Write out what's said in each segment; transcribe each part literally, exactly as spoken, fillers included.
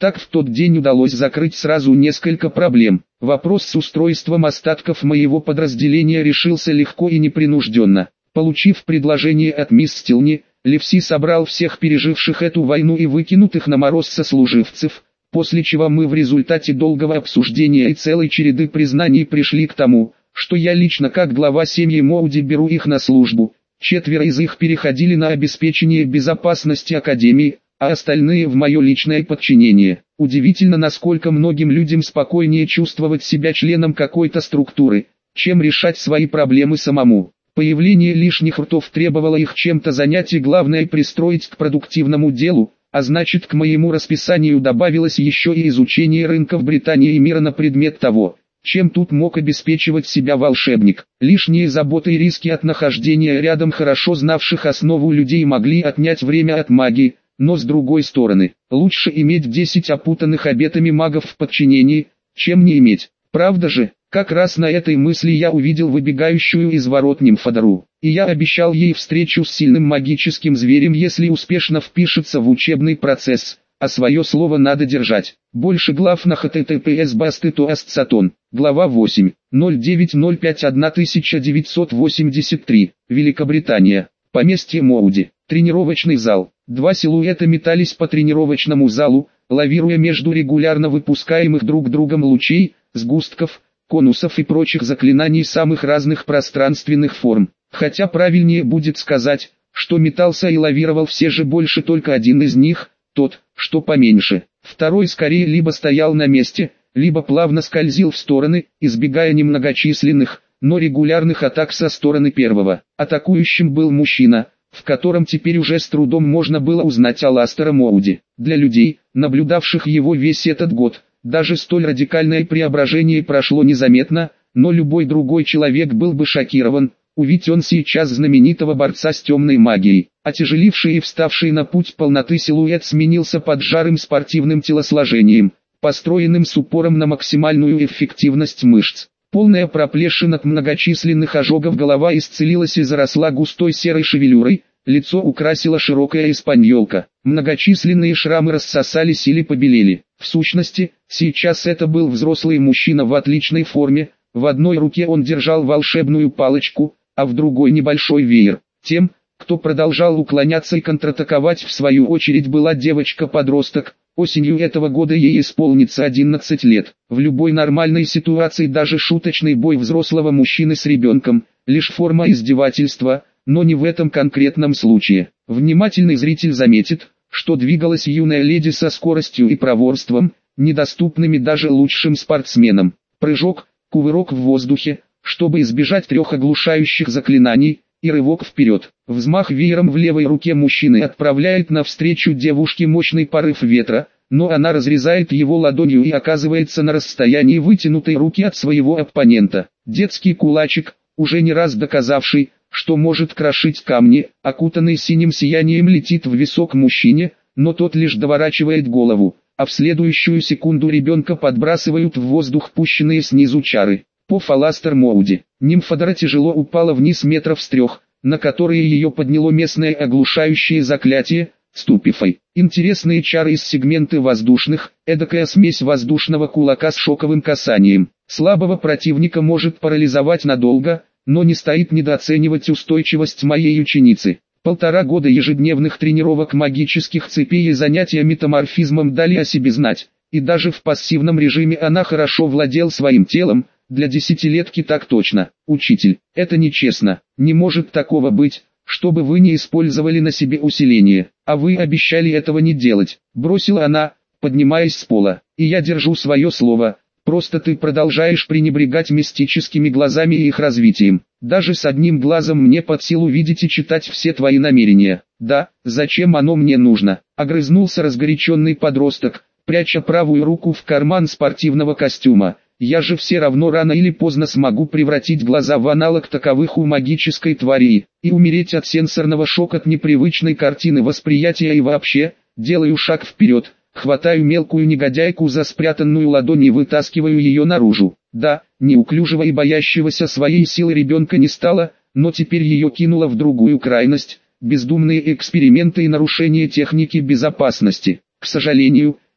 Так в тот день удалось закрыть сразу несколько проблем. Вопрос с устройством остатков моего подразделения решился легко и непринужденно. Получив предложение от мисс Стилни, Ливси собрал всех переживших эту войну и выкинутых на мороз сослуживцев, после чего мы в результате долгого обсуждения и целой череды признаний пришли к тому, что я лично как глава семьи Моуди беру их на службу. Четверо из их переходили на обеспечение безопасности Академии, а остальные в мое личное подчинение. Удивительно, насколько многим людям спокойнее чувствовать себя членом какой-то структуры, чем решать свои проблемы самому. Появление лишних ртов требовало их чем-то занять и главное пристроить к продуктивному делу, а значит к моему расписанию добавилось еще и изучение рынков Британии и мира на предмет того, чем тут мог обеспечивать себя волшебник. Лишние заботы и риски от нахождения рядом хорошо знавших основу людей могли отнять время от магии, но с другой стороны, лучше иметь десять опутанных обетами магов в подчинении, чем не иметь. Правда же, как раз на этой мысли я увидел выбегающую из ворот нимфодару, и я обещал ей встречу с сильным магическим зверем, если успешно впишется в учебный процесс, а свое слово надо держать. Больше глав на эйч ти ти пи эс басты тоаст сатон. Глава восемь. ноль девять ноль пять тысяча девятьсот восемьдесят три. Великобритания. Поместье Моуди. Тренировочный зал. Два силуэта метались по тренировочному залу, лавируя между регулярно выпускаемых друг другом лучей, сгустков, конусов и прочих заклинаний самых разных пространственных форм. Хотя правильнее будет сказать, что метался и лавировал все же больше только один из них, тот, что поменьше. Второй скорее либо стоял на месте, либо плавно скользил в стороны, избегая немногочисленных, но регулярных атак со стороны первого. Атакующим был мужчина, в котором теперь уже с трудом можно было узнать Аластера Моуди. Для людей, наблюдавших его весь этот год, даже столь радикальное преображение прошло незаметно, но любой другой человек был бы шокирован, увидеть он сейчас знаменитого борца с темной магией. Отяжеливший и вставший на путь полноты силуэт сменился поджарым спортивным телосложением, построенным с упором на максимальную эффективность мышц. Полная проплешина от многочисленных ожогов голова исцелилась и заросла густой серой шевелюрой, лицо украсила широкая испаньолка. Многочисленные шрамы рассосались или побелели. В сущности, сейчас это был взрослый мужчина в отличной форме, в одной руке он держал волшебную палочку, а в другой небольшой веер. Тем, кто продолжал уклоняться и контратаковать в свою очередь, была девочка-подросток. Осенью этого года ей исполнится одиннадцать лет. В любой нормальной ситуации даже шуточный бой взрослого мужчины с ребенком – лишь форма издевательства, но не в этом конкретном случае. Внимательный зритель заметит, что двигалась юная леди со скоростью и проворством, недоступными даже лучшим спортсменам. Прыжок, кувырок в воздухе, чтобы избежать трех оглушающих заклинаний, и рывок вперед. Взмах веером в левой руке мужчины отправляет навстречу девушке мощный порыв ветра, но она разрезает его ладонью и оказывается на расстоянии вытянутой руки от своего оппонента. Детский кулачик, уже не раз доказавший, что может крошить камни, окутанный синим сиянием, летит в висок мужчине, но тот лишь доворачивает голову, а в следующую секунду ребенка подбрасывают в воздух пущенные снизу чары. По Аластер Моуди. Нимфадора тяжело упала вниз метров с трех, на которые ее подняло местное оглушающее заклятие, Ступифай. Интересные чары из сегменты воздушных, эдакая смесь воздушного кулака с шоковым касанием. Слабого противника может парализовать надолго, но не стоит недооценивать устойчивость моей ученицы. Полтора года ежедневных тренировок магических цепей и занятия метаморфизмом дали о себе знать, и даже в пассивном режиме она хорошо владел своим телом. Для десятилетки так точно. Учитель, это нечестно. Не может такого быть, чтобы вы не использовали на себе усиление, а вы обещали этого не делать. Бросила она, поднимаясь с пола. И я держу свое слово. Просто ты продолжаешь пренебрегать мистическими глазами и их развитием. Даже с одним глазом мне под силу видеть и читать все твои намерения. Да, зачем оно мне нужно? Огрызнулся разгоряченный подросток, пряча правую руку в карман спортивного костюма. Я же все равно рано или поздно смогу превратить глаза в аналог таковых у магической твари, и умереть от сенсорного шока от непривычной картины восприятия и вообще, делаю шаг вперед, хватаю мелкую негодяйку за спрятанную ладонь и вытаскиваю ее наружу. Да, неуклюжего и боящегося своей силы ребенка не стало, но теперь ее кинуло в другую крайность, бездумные эксперименты и нарушение техники безопасности. К сожалению,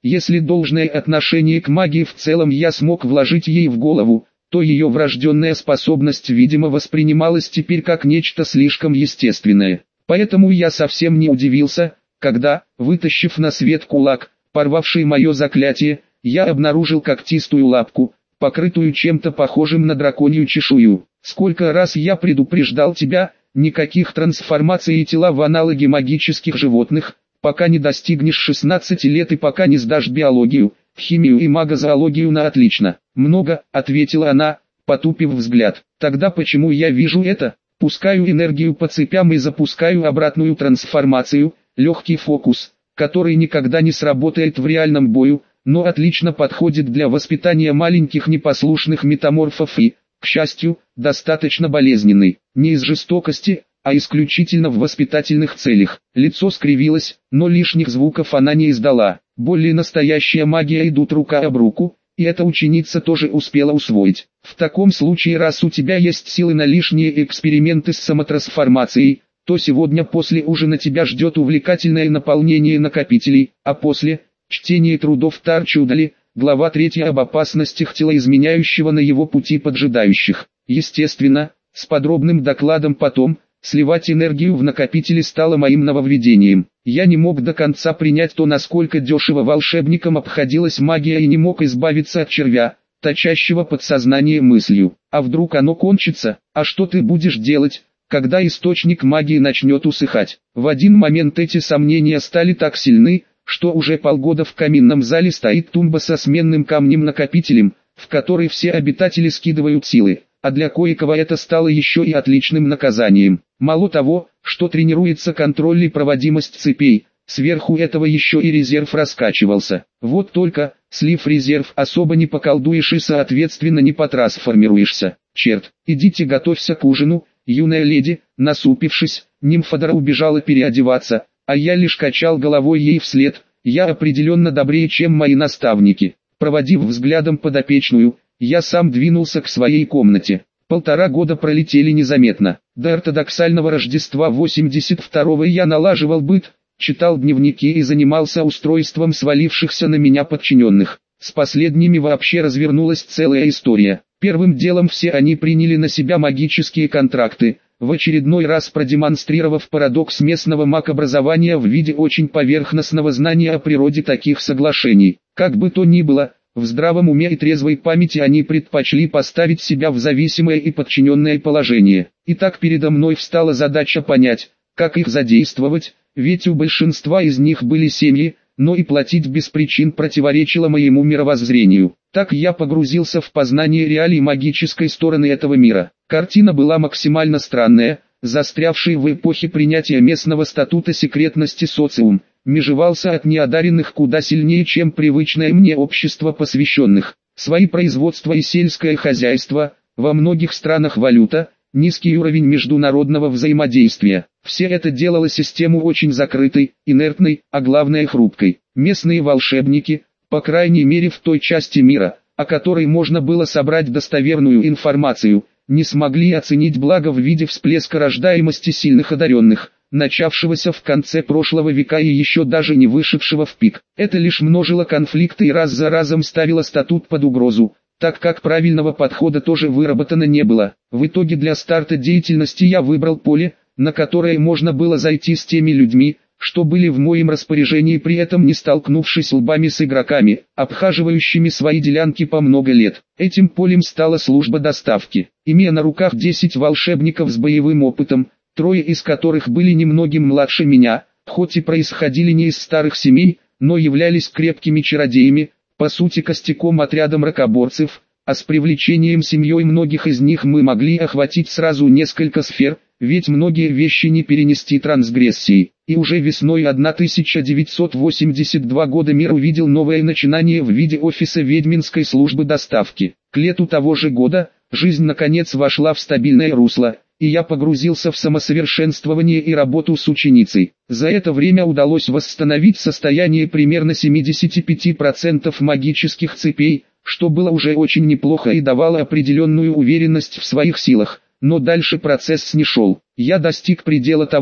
Если должное отношение к магии в целом я смог вложить ей в голову, то ее врожденная способность, видимо, воспринималась теперь как нечто слишком естественное. Поэтому я совсем не удивился, когда, вытащив на свет кулак, порвавший мое заклятие, я обнаружил когтистую лапку, покрытую чем-то похожим на драконью чешую. Сколько раз я предупреждал тебя, никаких трансформаций и тела в аналоги магических животных, пока не достигнешь шестнадцати лет и пока не сдашь биологию, химию и магозоологию на отлично. Много, ответила она, потупив взгляд. Тогда почему я вижу это? Пускаю энергию по цепям и запускаю обратную трансформацию, легкий фокус, который никогда не сработает в реальном бою, но отлично подходит для воспитания маленьких непослушных метаморфов и, к счастью, достаточно болезненный, не из жестокости, а исключительно в воспитательных целях. Лицо скривилось, но лишних звуков она не издала. Более настоящая магия идут рука об руку, и эта ученица тоже успела усвоить. В таком случае, раз у тебя есть силы на лишние эксперименты с самотрансформацией, то сегодня после ужина тебя ждет увлекательное наполнение накопителей, а после – чтение трудов Тарчудали, глава третья об опасностях телоизменяющего на его пути поджидающих. Естественно, с подробным докладом потом, сливать энергию в накопители стало моим нововведением. Я не мог до конца принять то, насколько дешево волшебникам обходилась магия, и не мог избавиться от червя, точащего подсознание мыслью. А вдруг оно кончится? А что ты будешь делать, когда источник магии начнет усыхать? В один момент эти сомнения стали так сильны, что уже полгода в каминном зале стоит тумба со сменным камнем-накопителем, в который все обитатели скидывают силы, а для кое-кого это стало еще и отличным наказанием. Мало того, что тренируется контроль и проводимость цепей, сверху этого еще и резерв раскачивался. Вот только, слив резерв, особо не поколдуешь и соответственно не потрансформируешься. Черт, идите готовься к ужину, юная леди. Насупившись, нимфодора убежала переодеваться, а я лишь качал головой ей вслед. Я определенно добрее, чем мои наставники. Проводив взглядом подопечную, я сам двинулся к своей комнате. Полтора года пролетели незаметно. До ортодоксального Рождества восемьдесят второго я налаживал быт, читал дневники и занимался устройством свалившихся на меня подчиненных. С последними вообще развернулась целая история. Первым делом все они приняли на себя магические контракты, в очередной раз продемонстрировав парадокс местного магобразования в виде очень поверхностного знания о природе таких соглашений. Как бы то ни было, в здравом уме и трезвой памяти они предпочли поставить себя в зависимое и подчиненное положение. Итак, передо мной встала задача понять, как их задействовать, ведь у большинства из них были семьи, но и платить без причин противоречило моему мировоззрению. Так я погрузился в познание реалий магической стороны этого мира. Картина была максимально странная. Застрявший в эпохе принятия местного статута секретности социум межевался от неодаренных куда сильнее, чем привычное мне общество посвященных. Свои производства и сельское хозяйство, во многих странах валюта, низкий уровень международного взаимодействия. Все это делало систему очень закрытой, инертной, а главное хрупкой. Местные волшебники, по крайней мере в той части мира, о которой можно было собрать достоверную информацию, не смогли оценить благо в виде всплеска рождаемости сильных одаренных, начавшегося в конце прошлого века и еще даже не вышедшего в пик. Это лишь множило конфликты и раз за разом ставило статут под угрозу, так как правильного подхода тоже выработано не было. В итоге для старта деятельности я выбрал поле, на которое можно было зайти с теми людьми, что были в моем распоряжении, при этом не столкнувшись лбами с игроками, обхаживающими свои делянки по много лет. Этим полем стала служба доставки. Имея на руках десять волшебников с боевым опытом, трое из которых были немногим младше меня, хоть и происходили не из старых семей, но являлись крепкими чародеями, по сути костяком отрядом ракоборцев, а с привлечением семьей многих из них мы могли охватить сразу несколько сфер, ведь многие вещи не перенести трансгрессии. И уже весной тысяча девятьсот восемьдесят второго года мир увидел новое начинание в виде офиса ведьминской службы доставки. К лету того же года, жизнь наконец вошла в стабильное русло, и я погрузился в самосовершенствование и работу с ученицей. За это время удалось восстановить состояние примерно семидесяти пяти процентов магических цепей, что было уже очень неплохо и давало определенную уверенность в своих силах. Но дальше процесс не шел. Я достиг предела того,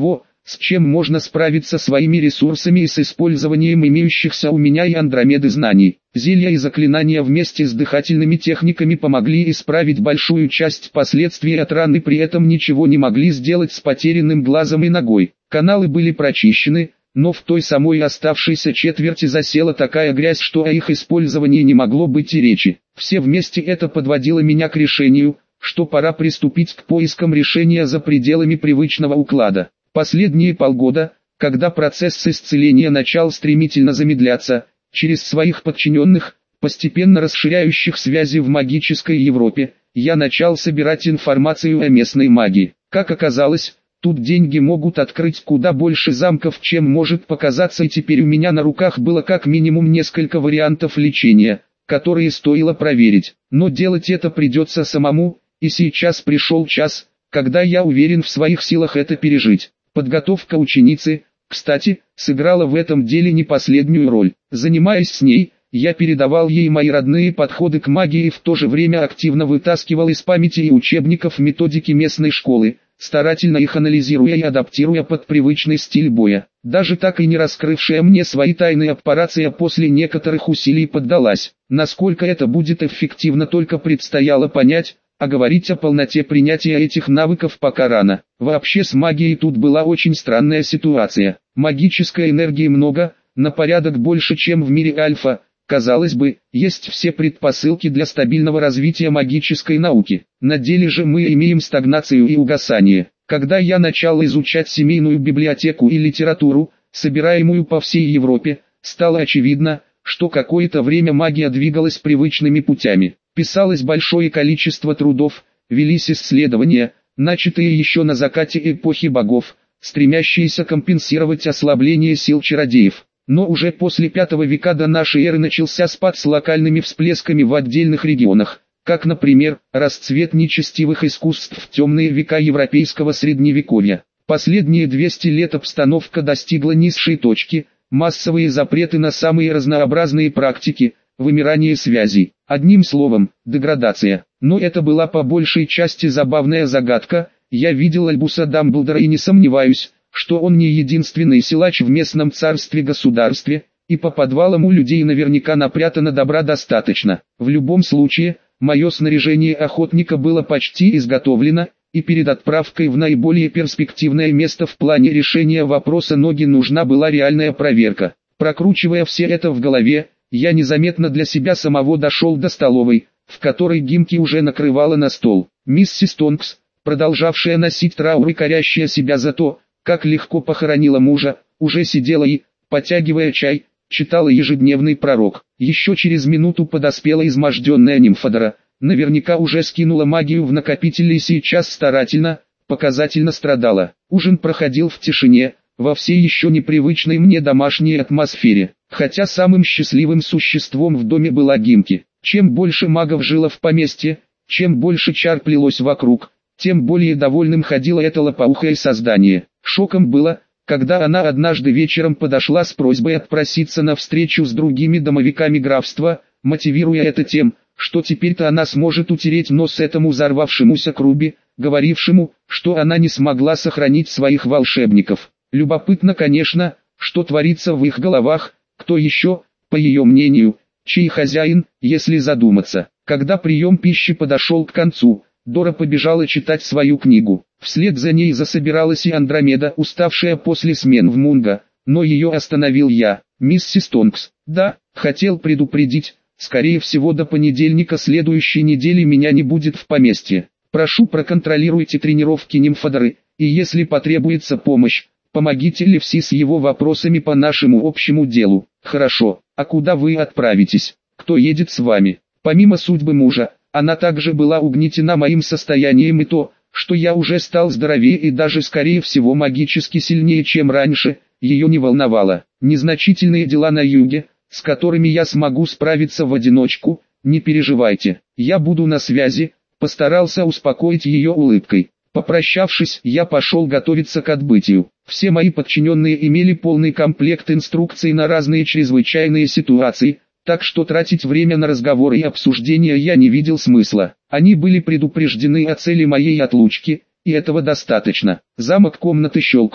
с чем можно справиться своими ресурсами и с использованием имеющихся у меня и Андромеды знаний. Зелья и заклинания вместе с дыхательными техниками помогли исправить большую часть последствий от раны, при этом ничего не могли сделать с потерянным глазом и ногой. Каналы были прочищены, но в той самой оставшейся четверти засела такая грязь, что о их использовании не могло быть и речи. Все вместе это подводило меня к решению, что пора приступить к поискам решения за пределами привычного уклада. Последние полгода, когда процесс исцеления начал стремительно замедляться, через своих подчиненных, постепенно расширяющих связи в магической Европе, я начал собирать информацию о местной магии. Как оказалось, тут деньги могут открыть куда больше замков, чем может показаться, и теперь у меня на руках было как минимум несколько вариантов лечения, которые стоило проверить. Но делать это придется самому, и сейчас пришел час, когда я уверен в своих силах это пережить. Подготовка ученицы, кстати, сыграла в этом деле не последнюю роль. Занимаясь с ней, я передавал ей мои родные подходы к магии и в то же время активно вытаскивал из памяти и учебников методики местной школы, старательно их анализируя и адаптируя под привычный стиль боя. Даже так и не раскрывшая мне свои тайны аппарация после некоторых усилий поддалась. Насколько это будет эффективно, только предстояло понять, а говорить о полноте принятия этих навыков пока рано. Вообще с магией тут была очень странная ситуация. Магической энергии много, на порядок больше, чем в мире Альфа. Казалось бы, есть все предпосылки для стабильного развития магической науки. На деле же мы имеем стагнацию и угасание. Когда я начал изучать семейную библиотеку и литературу, собираемую по всей Европе, стало очевидно, что какое-то время магия двигалась привычными путями. Писалось большое количество трудов, велись исследования, начатые еще на закате эпохи богов, стремящиеся компенсировать ослабление сил чародеев. Но уже после пятого века до нашей эры начался спад с локальными всплесками в отдельных регионах, как, например, расцвет нечестивых искусств в темные века европейского средневековья. Последние двести лет обстановка достигла низшей точки, массовые запреты на самые разнообразные практики, вымирание связей, одним словом, деградация. Но это была по большей части забавная загадка. Я видел Альбуса Дамблдора и не сомневаюсь, что он не единственный силач в местном царстве-государстве, и по подвалам у людей наверняка напрятано добра достаточно. В любом случае, мое снаряжение охотника было почти изготовлено, и перед отправкой в наиболее перспективное место в плане решения вопроса ноги нужна была реальная проверка. Прокручивая все это в голове, я незаметно для себя самого дошел до столовой, в которой Гимки уже накрывала на стол. Миссис Тонкс, продолжавшая носить траур и корящая себя за то, как легко похоронила мужа, уже сидела и, потягивая чай, читала ежедневный пророк. Еще через минуту подоспела изможденная Нимфодора, наверняка уже скинула магию в накопитель и сейчас старательно, показательно страдала. Ужин проходил в тишине, во всей еще непривычной мне домашней атмосфере. Хотя самым счастливым существом в доме была Гимки. Чем больше магов жило в поместье, чем больше чар плелось вокруг, тем более довольным ходило это лопоухое создание. Шоком было, когда она однажды вечером подошла с просьбой отпроситься на встречу с другими домовиками графства, мотивируя это тем, что теперь-то она сможет утереть нос этому взорвавшемуся Круби, говорившему, что она не смогла сохранить своих волшебников. Любопытно, конечно, что творится в их головах, кто еще, по ее мнению, чей хозяин, если задуматься. Когда прием пищи подошел к концу, Дора побежала читать свою книгу. Вслед за ней засобиралась и Андромеда, уставшая после смен в Мунго, но ее остановил я. «Миссис Тонкс, да, хотел предупредить, скорее всего до понедельника следующей недели меня не будет в поместье. Прошу, проконтролируйте тренировки Нимфодоры, и если потребуется помощь, помогите Левси с его вопросами по нашему общему делу». «Хорошо, а куда вы отправитесь? Кто едет с вами?» Помимо судьбы мужа, она также была угнетена моим состоянием и то, что я уже стал здоровее и даже скорее всего магически сильнее, чем раньше, ее не волновало. Незначительные дела на юге, с которыми я смогу справиться в одиночку, не переживайте, я буду на связи, постарался успокоить ее улыбкой. Попрощавшись, я пошел готовиться к отбытию. Все мои подчиненные имели полный комплект инструкций на разные чрезвычайные ситуации, так что тратить время на разговоры и обсуждения я не видел смысла. Они были предупреждены о цели моей отлучки, и этого достаточно. Замок комнаты щелкнул,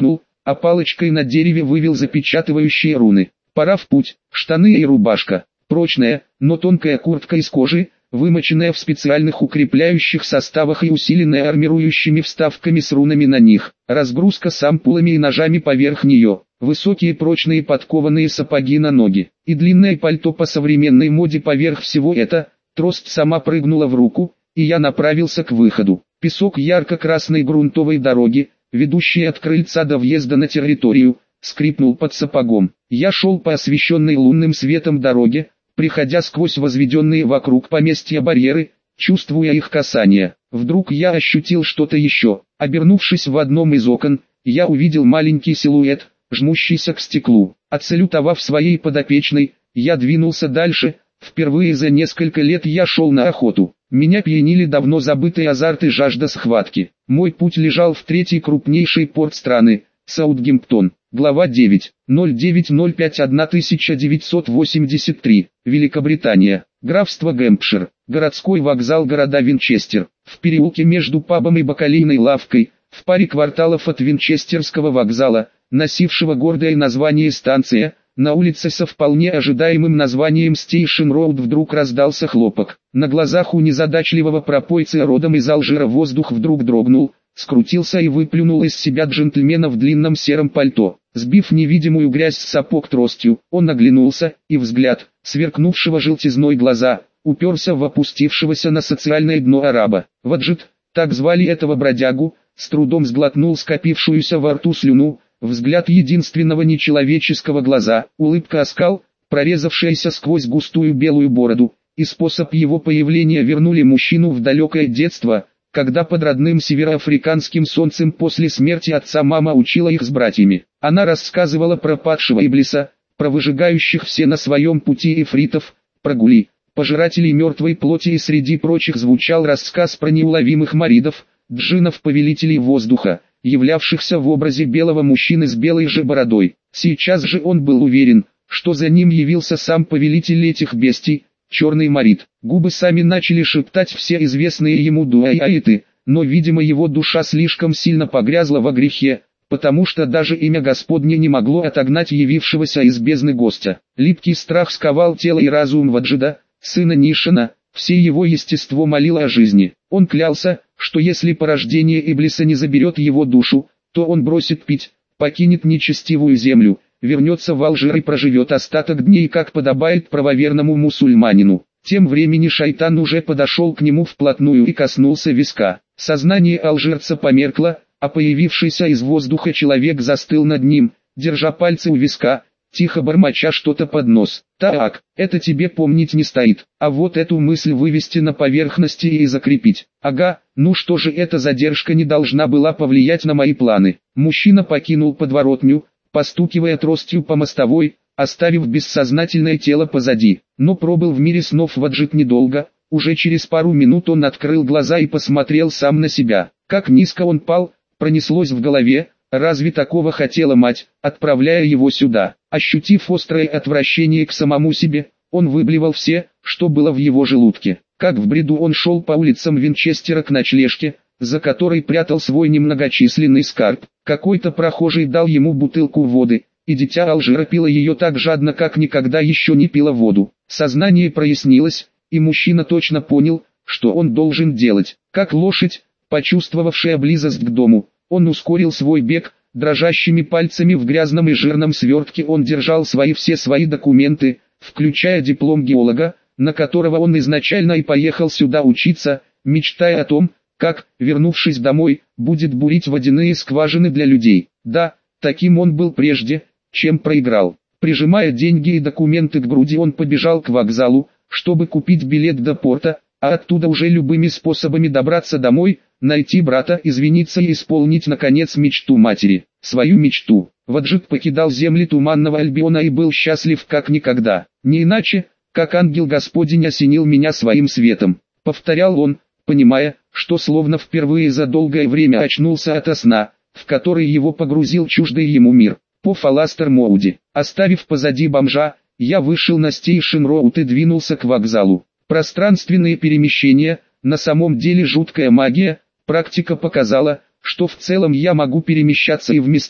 а палочкой на дереве вывел запечатывающие руны. Пора в путь. Штаны и рубашка. Прочная, но тонкая куртка из кожи, вымоченная в специальных укрепляющих составах и усиленная армирующими вставками с рунами на них. Разгрузка с ампулами и ножами поверх нее. Высокие прочные подкованные сапоги на ноги. И длинное пальто по современной моде поверх всего это. Трость сама прыгнула в руку, и я направился к выходу. Песок ярко-красной грунтовой дороги, ведущей от крыльца до въезда на территорию, скрипнул под сапогом. Я шел по освещенной лунным светом дороге, приходя сквозь возведенные вокруг поместья барьеры, чувствуя их касание. Вдруг я ощутил что-то еще. Обернувшись в одном из окон, я увидел маленький силуэт, жмущийся к стеклу. Отсалютовав своей подопечной, я двинулся дальше. Впервые за несколько лет я шел на охоту. Меня пьянили давно забытые азарт и жажда схватки. Мой путь лежал в третий крупнейший порт страны, Саутгемптон. Глава девять. ноль девять ноль пять тысяча девятьсот восемьдесят три. Великобритания. Графство Гэмпшир. Городской вокзал города Винчестер. В переулке между пабом и бакалейной лавкой, в паре кварталов от Винчестерского вокзала, носившего гордое название станция, на улице со вполне ожидаемым названием Station Road вдруг раздался хлопок. На глазах у незадачливого пропойца родом из Алжира воздух вдруг дрогнул, скрутился и выплюнул из себя джентльмена в длинном сером пальто. Сбив невидимую грязь с сапог тростью, он оглянулся, и взгляд, сверкнувшего желтизной глаза, уперся в опустившегося на социальное дно араба. Ваджид, так звали этого бродягу, с трудом сглотнул скопившуюся во рту слюну. Взгляд единственного нечеловеческого глаза, улыбка оскал, прорезавшаяся сквозь густую белую бороду, и способ его появления вернули мужчину в далекое детство, когда под родным североафриканским солнцем после смерти отца мама учила их с братьями. Она рассказывала про падшего Иблиса, про выжигающих все на своем пути эфритов, про гули, пожирателей мертвой плоти, и среди прочих звучал рассказ про неуловимых маридов, джиннов-повелителей воздуха, являвшихся в образе белого мужчины с белой же бородой. Сейчас же он был уверен, что за ним явился сам повелитель этих бестий, черный марид. Губы сами начали шептать все известные ему дуайты, но видимо его душа слишком сильно погрязла во грехе, потому что даже имя Господне не могло отогнать явившегося из бездны гостя. Липкий страх сковал тело и разум Ваджида, сына Нишана. Все его естество молило о жизни. Он клялся, что если порождение Иблиса не заберет его душу, то он бросит пить, покинет нечестивую землю, вернется в Алжир и проживет остаток дней, как подобает правоверному мусульманину. Тем времени шайтан уже подошел к нему вплотную и коснулся виска. Сознание алжирца померкло, а появившийся из воздуха человек застыл над ним, держа пальцы у виска, тихо бормоча что-то под нос. «Так, это тебе помнить не стоит, а вот эту мысль вывести на поверхность и закрепить. Ага, ну что же, эта задержка не должна была повлиять на мои планы». Мужчина покинул подворотню, постукивая тростью по мостовой, оставив бессознательное тело позади. Но пробыл в мире снов Ваджид недолго, уже через пару минут он открыл глаза и посмотрел сам на себя. Как низко он пал, пронеслось в голове. Разве такого хотела мать, отправляя его сюда? Ощутив острое отвращение к самому себе, он выблевал все, что было в его желудке. Как в бреду он шел по улицам Винчестера к ночлежке, за которой прятал свой немногочисленный скарб. Какой-то прохожий дал ему бутылку воды, и дитя Алжира пило ее так жадно, как никогда еще не пило воду. Сознание прояснилось, и мужчина точно понял, что он должен делать. Как лошадь, почувствовавшая близость к дому, он ускорил свой бег. Дрожащими пальцами в грязном и жирном свертке он держал свои все свои документы, включая диплом геолога, на которого он изначально и поехал сюда учиться, мечтая о том, как, вернувшись домой, будет бурить водяные скважины для людей. Да, таким он был прежде, чем проиграл. Прижимая деньги и документы к груди, он побежал к вокзалу, чтобы купить билет до порта, а оттуда уже любыми способами добраться домой, найти брата, извиниться и исполнить наконец мечту матери. Свою мечту. Ваджид покидал земли Туманного Альбиона и был счастлив как никогда. Не иначе, как ангел Господень осенил меня своим светом. Повторял он, понимая, что словно впервые за долгое время очнулся ото сна, в который его погрузил чуждый ему мир. По Фаластер-Моуди. Оставив позади бомжа, я вышел на Стейшн-Роуд и двинулся к вокзалу. Пространственные перемещения, на самом деле жуткая магия. Практика показала, что в целом я могу перемещаться и в места,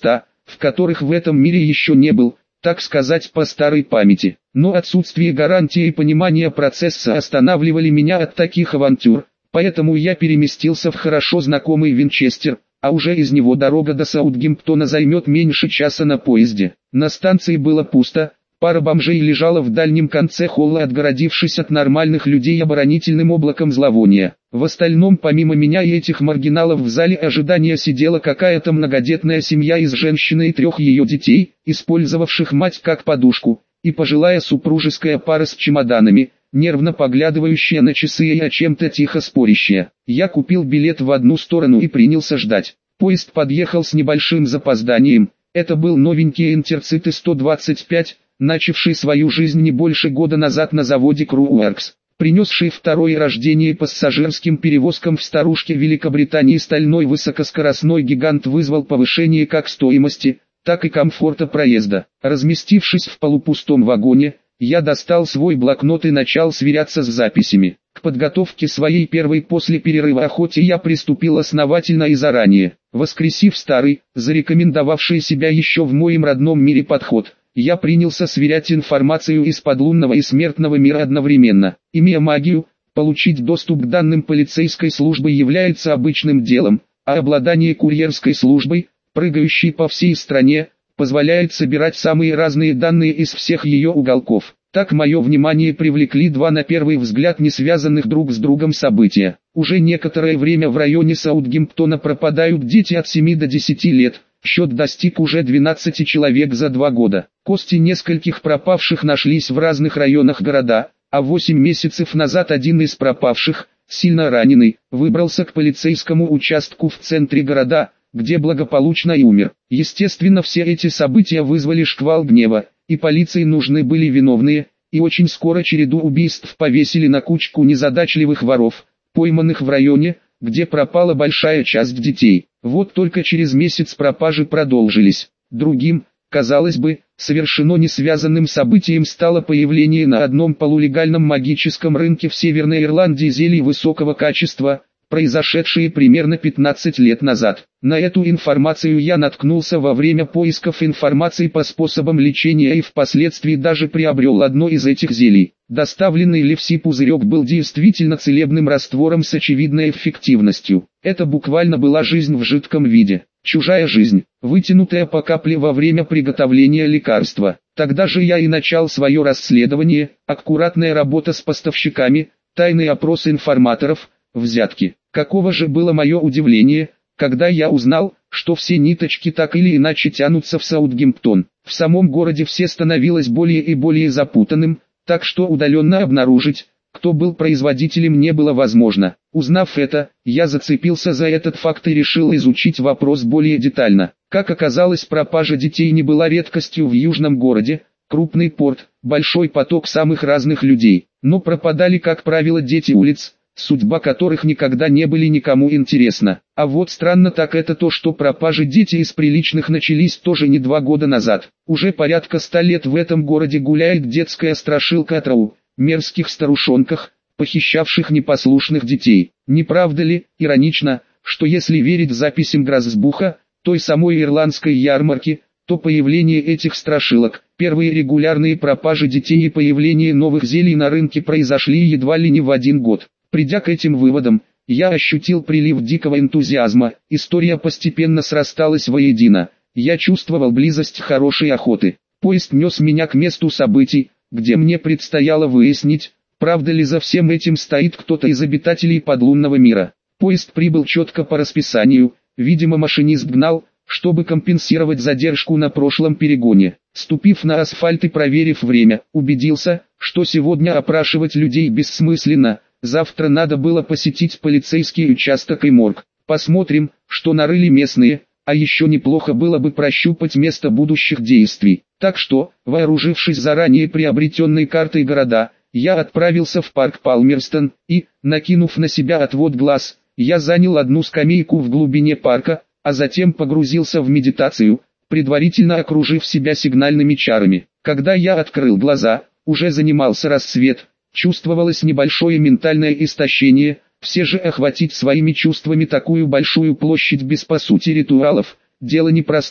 в которых в этом мире еще не был, так сказать, по старой памяти. Но отсутствие гарантии и понимания процесса останавливали меня от таких авантюр, поэтому я переместился в хорошо знакомый Винчестер, а уже из него дорога до Саутгемптона займет меньше часа на поезде. На станции было пусто, пара бомжей лежала в дальнем конце холла, отгородившись от нормальных людей оборонительным облаком зловония. В остальном, помимо меня и этих маргиналов, в зале ожидания сидела какая-то многодетная семья из женщины и трех ее детей, использовавших мать как подушку, и пожилая супружеская пара с чемоданами, нервно поглядывающая на часы и о чем-то тихо спорящая. Я купил билет в одну сторону и принялся ждать. Поезд подъехал с небольшим запозданием. Это был новенький Интерцити сто двадцать пять, начавший свою жизнь не больше года назад на заводе Крууэркс, принесший второе рождение пассажирским перевозкам в старушке Великобритании. Стальной высокоскоростной гигант вызвал повышение как стоимости, так и комфорта проезда. Разместившись в полупустом вагоне, я достал свой блокнот и начал сверяться с записями. К подготовке своей первой после перерыва охоте я приступил основательно и заранее. Воскресив старый, зарекомендовавший себя еще в моем родном мире подход, я принялся сверять информацию из подлунного и смертного мира одновременно. Имея магию, получить доступ к данным полицейской службы является обычным делом, а обладание курьерской службой, прыгающей по всей стране, позволяет собирать самые разные данные из всех ее уголков. Так мое внимание привлекли два на первый взгляд не связанных друг с другом события. Уже некоторое время в районе Саутгемптона пропадают дети от семи до десяти лет. Счет достиг уже двенадцати человек за два года. Кости нескольких пропавших нашлись в разных районах города, а восемь месяцев назад один из пропавших, сильно раненый, выбрался к полицейскому участку в центре города, где благополучно и умер. Естественно, все эти события вызвали шквал гнева, и полиции нужны были виновные, и очень скоро череду убийств повесили на кучку незадачливых воров, пойманных в районе, где пропала большая часть детей. Вот только через месяц пропажи продолжились. Другим, казалось бы, совершенно не связанным событием стало появление на одном полулегальном магическом рынке в Северной Ирландии зелий высокого качества, произошедшие примерно пятнадцать лет назад. На эту информацию я наткнулся во время поисков информации по способам лечения и впоследствии даже приобрел одно из этих зелий. Доставленный Левси пузырек был действительно целебным раствором с очевидной эффективностью. Это буквально была жизнь в жидком виде. Чужая жизнь, вытянутая по капле во время приготовления лекарства. Тогда же я и начал свое расследование, аккуратная работа с поставщиками, тайный опрос информаторов, взятки. Каково же было мое удивление, когда я узнал, что все ниточки так или иначе тянутся в Саутгемптон. В самом городе все становилось более и более запутанным, так что удаленно обнаружить, кто был производителем, не было возможно. Узнав это, я зацепился за этот факт и решил изучить вопрос более детально. Как оказалось, пропажа детей не была редкостью в южном городе, крупный порт, большой поток самых разных людей. Но пропадали, как правило, дети улиц, судьба которых никогда не были никому интересна. А вот странно так это то, что пропажи детей из приличных начались тоже не два года назад. Уже порядка ста лет в этом городе гуляет детская страшилка о трау, мерзких старушонках, похищавших непослушных детей. Не правда ли, иронично, что если верить записям Грозбуха, той самой ирландской ярмарки, то появление этих страшилок, первые регулярные пропажи детей и появление новых зелий на рынке произошли едва ли не в один год. Придя к этим выводам, я ощутил прилив дикого энтузиазма, история постепенно срасталась воедино, я чувствовал близость хорошей охоты. Поезд нес меня к месту событий, где мне предстояло выяснить, правда ли за всем этим стоит кто-то из обитателей подлунного мира. Поезд прибыл четко по расписанию, видимо машинист гнал, чтобы компенсировать задержку на прошлом перегоне. Ступив на асфальт и проверив время, убедился, что сегодня опрашивать людей бессмысленно. Завтра надо было посетить полицейский участок и морг. Посмотрим, что нарыли местные, а еще неплохо было бы прощупать место будущих действий. Так что, вооружившись заранее приобретенной картой города, я отправился в парк Палмерстон и, накинув на себя отвод глаз, я занял одну скамейку в глубине парка, а затем погрузился в медитацию, предварительно окружив себя сигнальными чарами. Когда я открыл глаза, уже занимался рассвет. Чувствовалось небольшое ментальное истощение, все же охватить своими чувствами такую большую площадь без по сути ритуалов, дело непростое.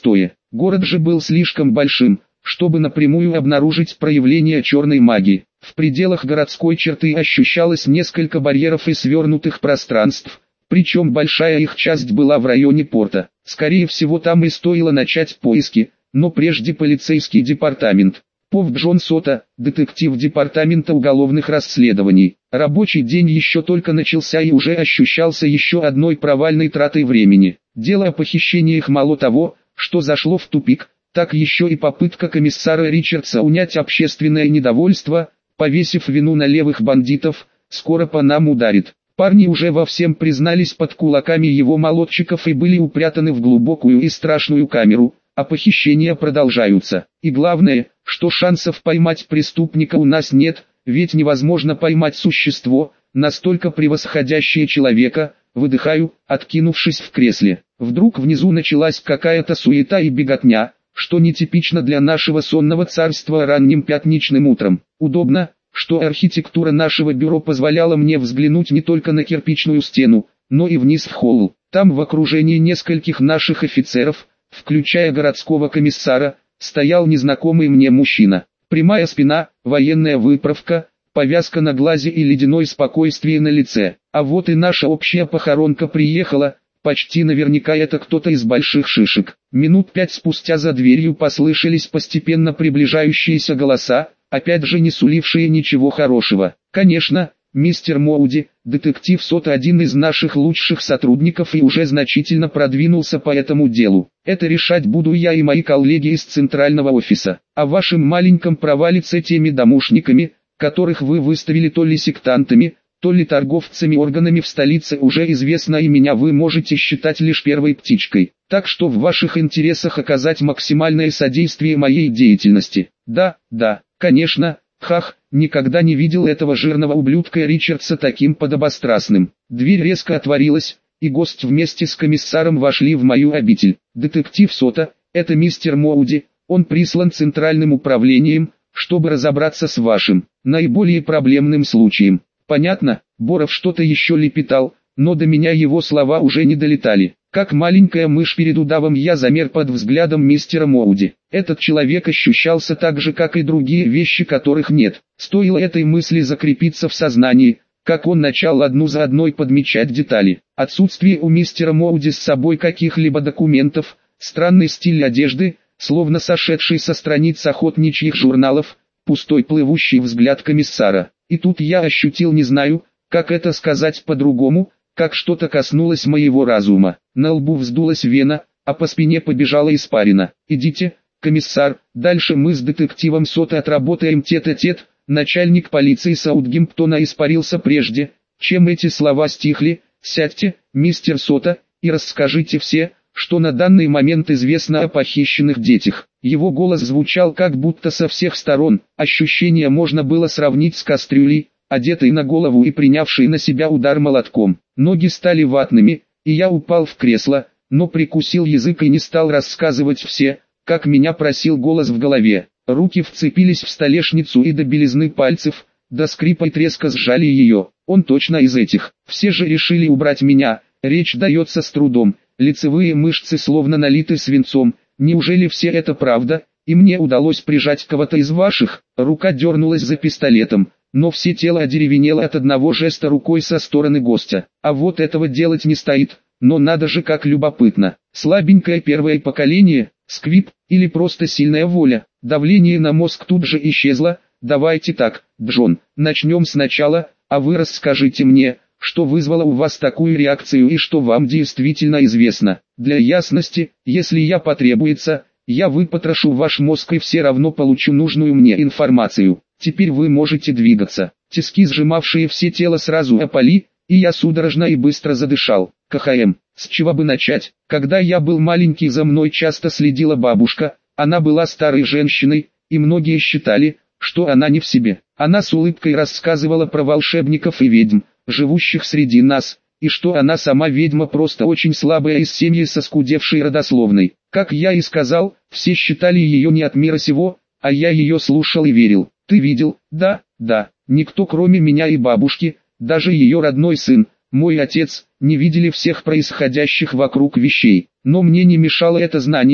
Город же был слишком большим, чтобы напрямую обнаружить проявление черной магии. В пределах городской черты ощущалось несколько барьеров и свернутых пространств, причем большая их часть была в районе порта. Скорее всего, там и стоило начать поиски, но прежде полицейский департамент. Пов Джон Сота, детектив департамента уголовных расследований. Рабочий день еще только начался и уже ощущался еще одной провальной тратой времени. Дело о похищениях мало того, что зашло в тупик, так еще и попытка комиссара Ричардса унять общественное недовольство, повесив вину на левых бандитов, скоро по нам ударит. Парни уже во всем признались под кулаками его молодчиков и были упрятаны в глубокую и страшную камеру, а похищения продолжаются. И главное, что шансов поймать преступника у нас нет, ведь невозможно поймать существо, настолько превосходящее человека. Выдыхаю, откинувшись в кресле. Вдруг внизу началась какая-то суета и беготня, что нетипично для нашего сонного царства ранним пятничным утром. Удобно, что архитектура нашего бюро позволяла мне взглянуть не только на кирпичную стену, но и вниз в холл. Там в окружении нескольких наших офицеров, включая городского комиссара, стоял незнакомый мне мужчина. Прямая спина, военная выправка, повязка на глазе и ледяное спокойствие на лице. А вот и наша общая похоронка приехала, почти наверняка это кто-то из больших шишек. Минут пять спустя за дверью послышались постепенно приближающиеся голоса, опять же не сулившие ничего хорошего. Конечно, мистер Моуди, детектив Сота, один из наших лучших сотрудников и уже значительно продвинулся по этому делу. Это решать буду я и мои коллеги из центрального офиса. О вашем маленьком провале с этими домушниками, которых вы выставили то ли сектантами, то ли торговцами органами в столице, уже известно, и меня вы можете считать лишь первой птичкой. Так что в ваших интересах оказать максимальное содействие моей деятельности. Да, да, конечно, хах, никогда не видел этого жирного ублюдка Ричардса таким подобострастным. Дверь резко отворилась, и гость вместе с комиссаром вошли в мою обитель. Детектив Сота, это мистер Моуди, он прислан центральным управлением, чтобы разобраться с вашим, наиболее проблемным случаем. Понятно, Боров что-то еще лепетал, но до меня его слова уже не долетали. Как маленькая мышь перед удавом я замер под взглядом мистера Моуди. Этот человек ощущался так же, как и другие вещи, которых нет. Стоило этой мысли закрепиться в сознании, как он начал одну за одной подмечать детали. Отсутствие у мистера Моуди с собой каких-либо документов, странный стиль одежды, словно сошедший со страниц охотничьих журналов, пустой плывущий взгляд комиссара. И тут я ощутил, не знаю, как это сказать по-другому, как что-то коснулось моего разума. На лбу вздулась вена, а по спине побежала испарина. «Идите, комиссар, дальше мы с детективом Сота отработаем тет-а-тет». Начальник полиции Саутгемптона испарился прежде, чем эти слова стихли. «Сядьте, мистер Сота, и расскажите все, что на данный момент известно о похищенных детях». Его голос звучал как будто со всех сторон, ощущение можно было сравнить с кастрюлей, одетой на голову и принявшей на себя удар молотком. Ноги стали ватными, и я упал в кресло, но прикусил язык и не стал рассказывать все, как меня просил голос в голове. Руки вцепились в столешницу и до белизны пальцев, до скрипа и треска сжали ее. Он точно из этих. Все же решили убрать меня, речь дается с трудом, лицевые мышцы словно налиты свинцом. Неужели все это правда, и мне удалось прижать кого-то из ваших? Рука дернулась за пистолетом, но все тело одеревенело от одного жеста рукой со стороны гостя. А вот этого делать не стоит, но надо же, как любопытно. Слабенькое первое поколение, сквип, или просто сильная воля. Давление на мозг тут же исчезло. Давайте так, Джон, начнем сначала, а вы расскажите мне, что вызвало у вас такую реакцию и что вам действительно известно. Для ясности, если я потребуется, я выпотрошу ваш мозг и все равно получу нужную мне информацию. Теперь вы можете двигаться. Тиски, сжимавшие все тело, сразу опали, и я судорожно и быстро задышал. КХМ, с чего бы начать? Когда я был маленький, за мной часто следила бабушка. Она была старой женщиной, и многие считали, что она не в себе. Она с улыбкой рассказывала про волшебников и ведьм, живущих среди нас, и что она сама ведьма, просто очень слабая из семьи со скудевшей родословной. Как я и сказал, все считали ее не от мира сего, а я ее слушал и верил. Ты видел? Да, да. Никто кроме меня и бабушки, даже ее родной сын, мой отец, не видели всех происходящих вокруг вещей. Но мне не мешало это знание,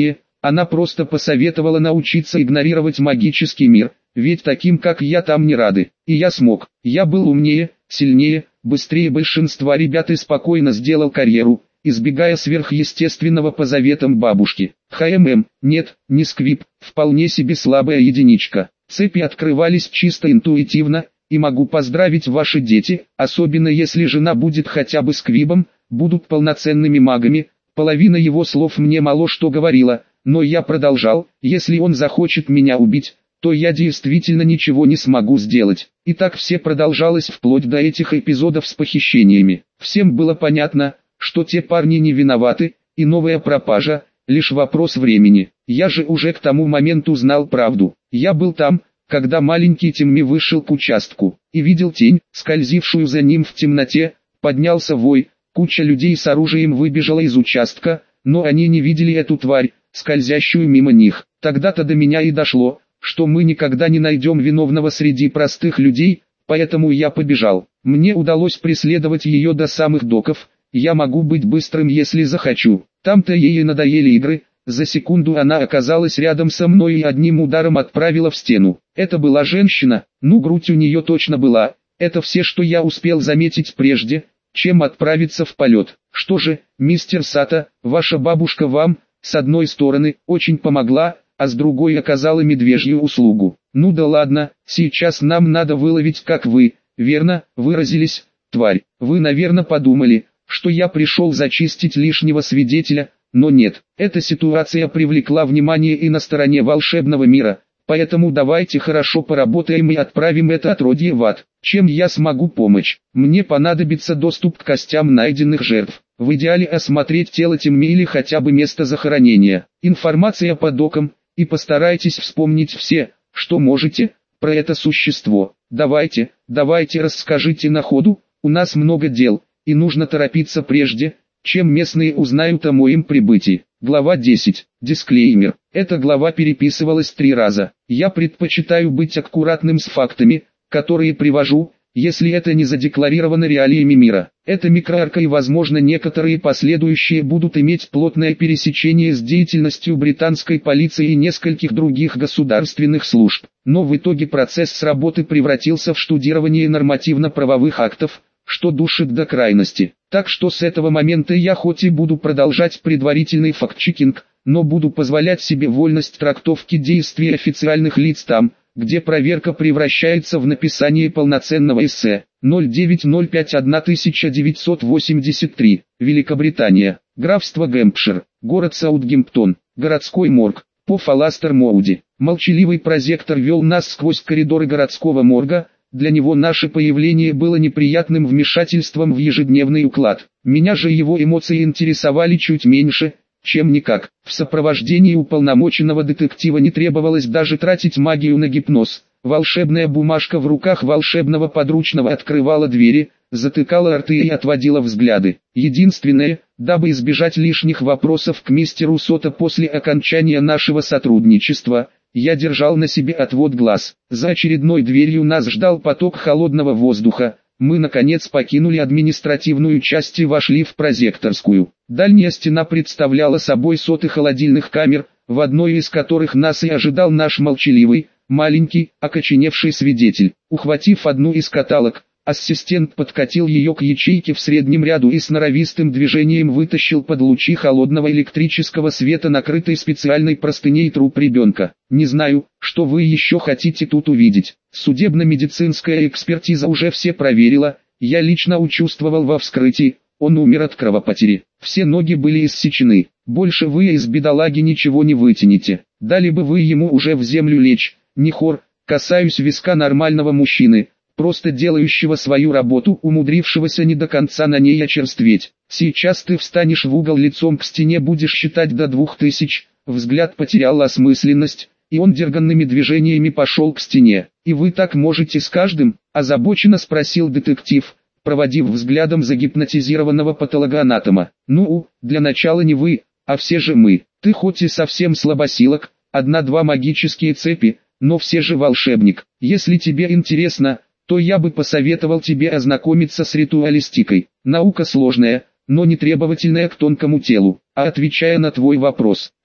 Она просто посоветовала научиться игнорировать магический мир, ведь таким как я там не рады. И я смог. Я был умнее, сильнее, быстрее большинства ребят и спокойно сделал карьеру, избегая сверхъестественного по заветам бабушки. ХММ, нет, не сквиб, вполне себе слабая единичка. Цепи открывались чисто интуитивно, и могу поздравить, ваши дети, особенно если жена будет хотя бы сквибом, будут полноценными магами. Половина его слов мне мало что говорила, но я продолжал: если он захочет меня убить, то я действительно ничего не смогу сделать. И так все продолжалось вплоть до этих эпизодов с похищениями. Всем было понятно, что те парни не виноваты, и новая пропажа – лишь вопрос времени. Я же уже к тому моменту знал правду. Я был там, когда маленький Тимми вышел к участку, и видел тень, скользившую за ним в темноте. Поднялся вой, куча людей с оружием выбежала из участка, но они не видели эту тварь, скользящую мимо них. Тогда-то до меня и дошло, что мы никогда не найдем виновного среди простых людей, поэтому я побежал. Мне удалось преследовать ее до самых доков. Я могу быть быстрым, если захочу. Там-то ей и надоели игры. За секунду она оказалась рядом со мной и одним ударом отправила в стену. Это была женщина, ну грудь у нее точно была. Это все, что я успел заметить прежде, чем отправиться в полет. Что же, мистер Сато, ваша бабушка вам, с одной стороны, очень помогла, а с другой оказала медвежью услугу. Ну да ладно, сейчас нам надо выловить, как вы, верно, выразились, тварь. Вы, наверное, подумали, что я пришел зачистить лишнего свидетеля, но нет. Эта ситуация привлекла внимание и на стороне волшебного мира, поэтому давайте хорошо поработаем и отправим это отродье в ад. Чем я смогу помочь? Мне понадобится доступ к костям найденных жертв. В идеале осмотреть тело Тимми или хотя бы место захоронения. Информация по докам, и постарайтесь вспомнить все, что можете, про это существо. Давайте, давайте расскажите на ходу, у нас много дел, и нужно торопиться прежде, чем местные узнают о моем прибытии. Глава десять. Дисклеймер. Эта глава переписывалась три раза. Я предпочитаю быть аккуратным с фактами, которые привожу, если это не задекларировано реалиями мира. Эта микроарка и возможно некоторые последующие будут иметь плотное пересечение с деятельностью британской полиции и нескольких других государственных служб. Но в итоге процесс работы превратился в штудирование нормативно-правовых актов, что душит до крайности. Так что с этого момента я хоть и буду продолжать предварительный фактчекинг, но буду позволять себе вольность трактовки действий официальных лиц там, где проверка превращается в написание полноценного эссе. ноль девять ноль пять тысяча девятьсот восемьдесят три. Великобритания. Графство Гэмпшир. Город Саутгемптон. Городской морг. По Фаластер-Моуди. Молчаливый прозектор вел нас сквозь коридоры городского морга. Для него наше появление было неприятным вмешательством в ежедневный уклад. Меня же его эмоции интересовали чуть меньше, чем никак. В сопровождении уполномоченного детектива не требовалось даже тратить магию на гипноз. Волшебная бумажка в руках волшебного подручного открывала двери, затыкала рты и отводила взгляды. Единственное, дабы избежать лишних вопросов к мистеру Сото после окончания нашего сотрудничества, я держал на себе отвод глаз. За очередной дверью нас ждал поток холодного воздуха. Мы наконец покинули административную часть и вошли в прозекторскую. Дальняя стена представляла собой соты холодильных камер, в одной из которых нас и ожидал наш молчаливый, маленький, окоченевший свидетель. Ухватив одну из каталог, ассистент подкатил ее к ячейке в среднем ряду и сноровистым движением вытащил под лучи холодного электрического света накрытый специальной простыней труп ребенка. Не знаю, что вы еще хотите тут увидеть. Судебно-медицинская экспертиза уже все проверила, я лично участвовал во вскрытии, он умер от кровопотери. Все ноги были иссечены, больше вы из бедолаги ничего не вытянете. Дали бы вы ему уже в землю лечь, не хор, касаюсь виска нормального мужчины, просто делающего свою работу, умудрившегося не до конца на ней очерстветь. Сейчас ты встанешь в угол лицом к стене, будешь считать до двух тысяч, взгляд потерял осмысленность, и он дерганными движениями пошел к стене. И вы так можете с каждым? Озабоченно спросил детектив, проводив взглядом загипнотизированного патологоанатома. Ну, для начала не вы, а все же мы. Ты хоть и совсем слабосилок, одна-два магические цепи, но все же волшебник. Если тебе интересно, то я бы посоветовал тебе ознакомиться с ритуалистикой. Наука сложная, но не требовательная к тонкому телу. А отвечая на твой вопрос,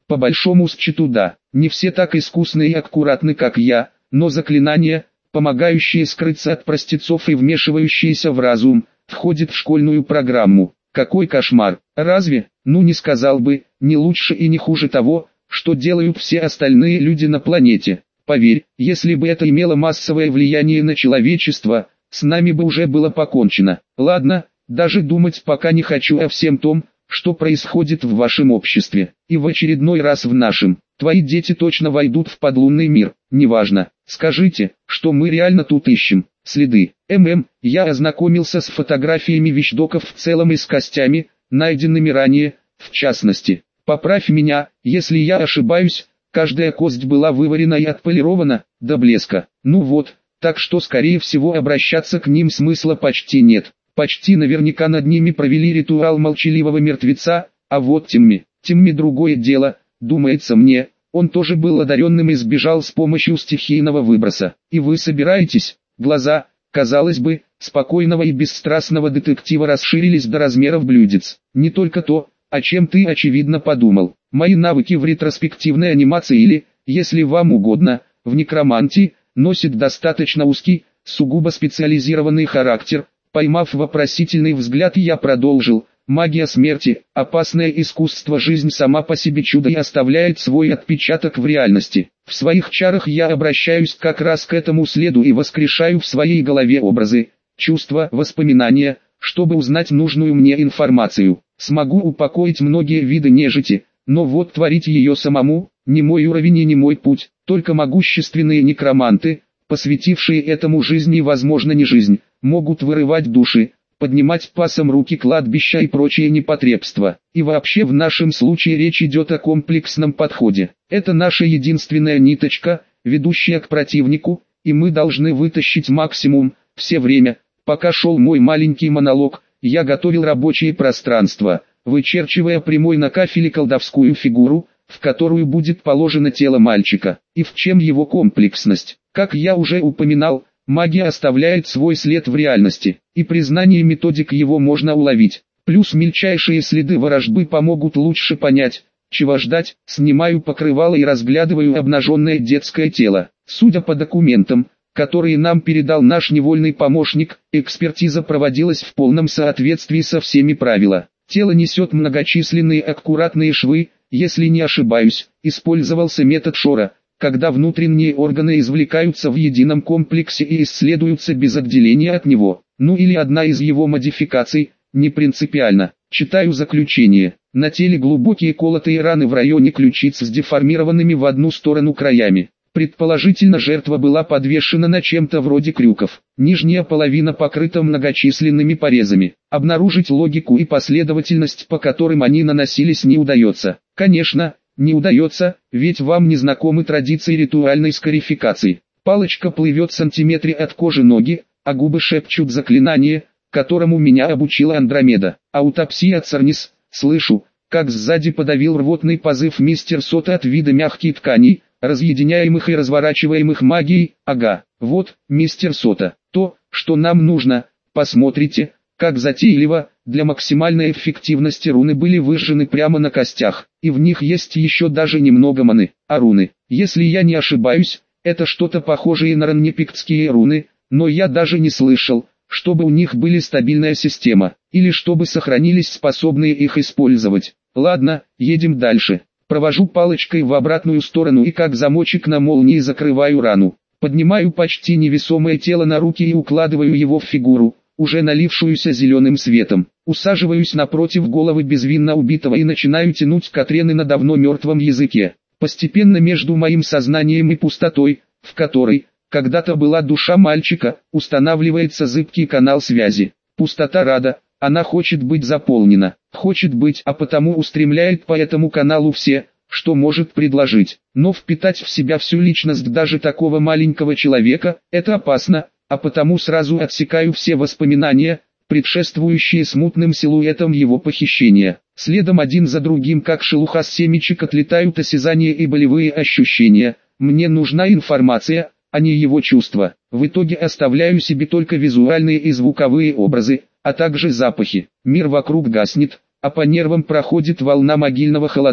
По большому счету да, не все так искусны и аккуратны, как я, но заклинания, помогающие скрыться от простецов и вмешивающиеся в разум, входят в школьную программу. Какой кошмар, разве? Ну не сказал бы, не лучше и не хуже того, что делают все остальные люди на планете. Поверь, если бы это имело массовое влияние на человечество, с нами бы уже было покончено. Ладно, даже думать пока не хочу о всем том, что происходит в вашем обществе, и в очередной раз в нашем. Твои дети точно войдут в подлунный мир, неважно. Скажите, что мы реально тут ищем. Следы. ММ, я ознакомился с фотографиями вещдоков в целом и с костями, найденными ранее, в частности. Поправь меня, если я ошибаюсь, каждая кость была выварена и отполирована до блеска. Ну вот, так что скорее всего обращаться к ним смысла почти нет. Почти наверняка над ними провели ритуал молчаливого мертвеца, а вот Тимми, Тимми другое дело, думается мне, он тоже был одаренным и сбежал с помощью стихийного выброса. И вы собираетесь? Глаза, казалось бы, спокойного и бесстрастного детектива расширились до размеров блюдец. Не только то, о чем ты очевидно подумал. Мои навыки в ретроспективной анимации или, если вам угодно, в некромантии, носят достаточно узкий, сугубо специализированный характер. Поймав вопросительный взгляд, я продолжил. Магия смерти, опасное искусство, жизнь сама по себе чудо и оставляет свой отпечаток в реальности. В своих чарах я обращаюсь как раз к этому следу и воскрешаю в своей голове образы, чувства, воспоминания, чтобы узнать нужную мне информацию. Смогу упокоить многие виды нежити, но вот творить ее самому, не мой уровень и не мой путь. Только могущественные некроманты, посвятившие этому жизнь и возможно не жизнь, могут вырывать души, поднимать пасом руки кладбища и прочие непотребства. И вообще в нашем случае речь идет о комплексном подходе. Это наша единственная ниточка, ведущая к противнику, и мы должны вытащить максимум. Все время, пока шел мой маленький монолог, я готовил рабочее пространство, вычерчивая прямой на кафеле колдовскую фигуру, в которую будет положено тело мальчика. И в чем его комплексность? Как я уже упоминал, магия оставляет свой след в реальности, и признание методик его можно уловить. Плюс мельчайшие следы ворожбы помогут лучше понять, чего ждать. Снимаю покрывало и разглядываю обнаженное детское тело. Судя по документам, которые нам передал наш невольный помощник, экспертиза проводилась в полном соответствии со всеми правилами. Тело несет многочисленные аккуратные швы, если не ошибаюсь, использовался метод Шора, когда внутренние органы извлекаются в едином комплексе и исследуются без отделения от него. Ну или одна из его модификаций, не принципиально. Читаю заключение. На теле глубокие колотые раны в районе ключиц с деформированными в одну сторону краями. Предположительно, жертва была подвешена на чем-то вроде крюков. Нижняя половина покрыта многочисленными порезами. Обнаружить логику и последовательность, по которым они наносились, не удается. Конечно, не удается, ведь вам не знакомы традиции ритуальной скарификации. Палочка плывет в сантиметре от кожи ноги, а губы шепчут заклинание, которому меня обучила Андромеда. Аутопсия Царнис. Слышу, как сзади подавил рвотный позыв мистер Сота от вида мягких тканей, разъединяемых и разворачиваемых магией. Ага, вот, мистер Сота, то, что нам нужно. Посмотрите, как затейливо, для максимальной эффективности руны были выжжены прямо на костях, и в них есть еще даже немного маны. А руны, если я не ошибаюсь, это что-то похожее на раннепиктские руны, но я даже не слышал, чтобы у них были стабильная система, или чтобы сохранились способные их использовать. Ладно, едем дальше. Провожу палочкой в обратную сторону и как замочек на молнии закрываю рану. Поднимаю почти невесомое тело на руки и укладываю его в фигуру, уже налившуюся зеленым светом. Усаживаюсь напротив головы безвинно убитого и начинаю тянуть катрены на давно мертвом языке. Постепенно между моим сознанием и пустотой, в которой когда-то была душа мальчика, устанавливается зыбкий канал связи. Пустота рада, она хочет быть заполнена, хочет быть, а потому устремляет по этому каналу все, что может предложить. Но впитать в себя всю личность даже такого маленького человека, это опасно, а потому сразу отсекаю все воспоминания, предшествующие смутным силуэтам его похищения. Следом один за другим, как шелуха с семечек, отлетают осязания и болевые ощущения. Мне нужна информация, а не его чувства. В итоге оставляю себе только визуальные и звуковые образы, а также запахи. Мир вокруг гаснет, а по нервам проходит волна могильного холода.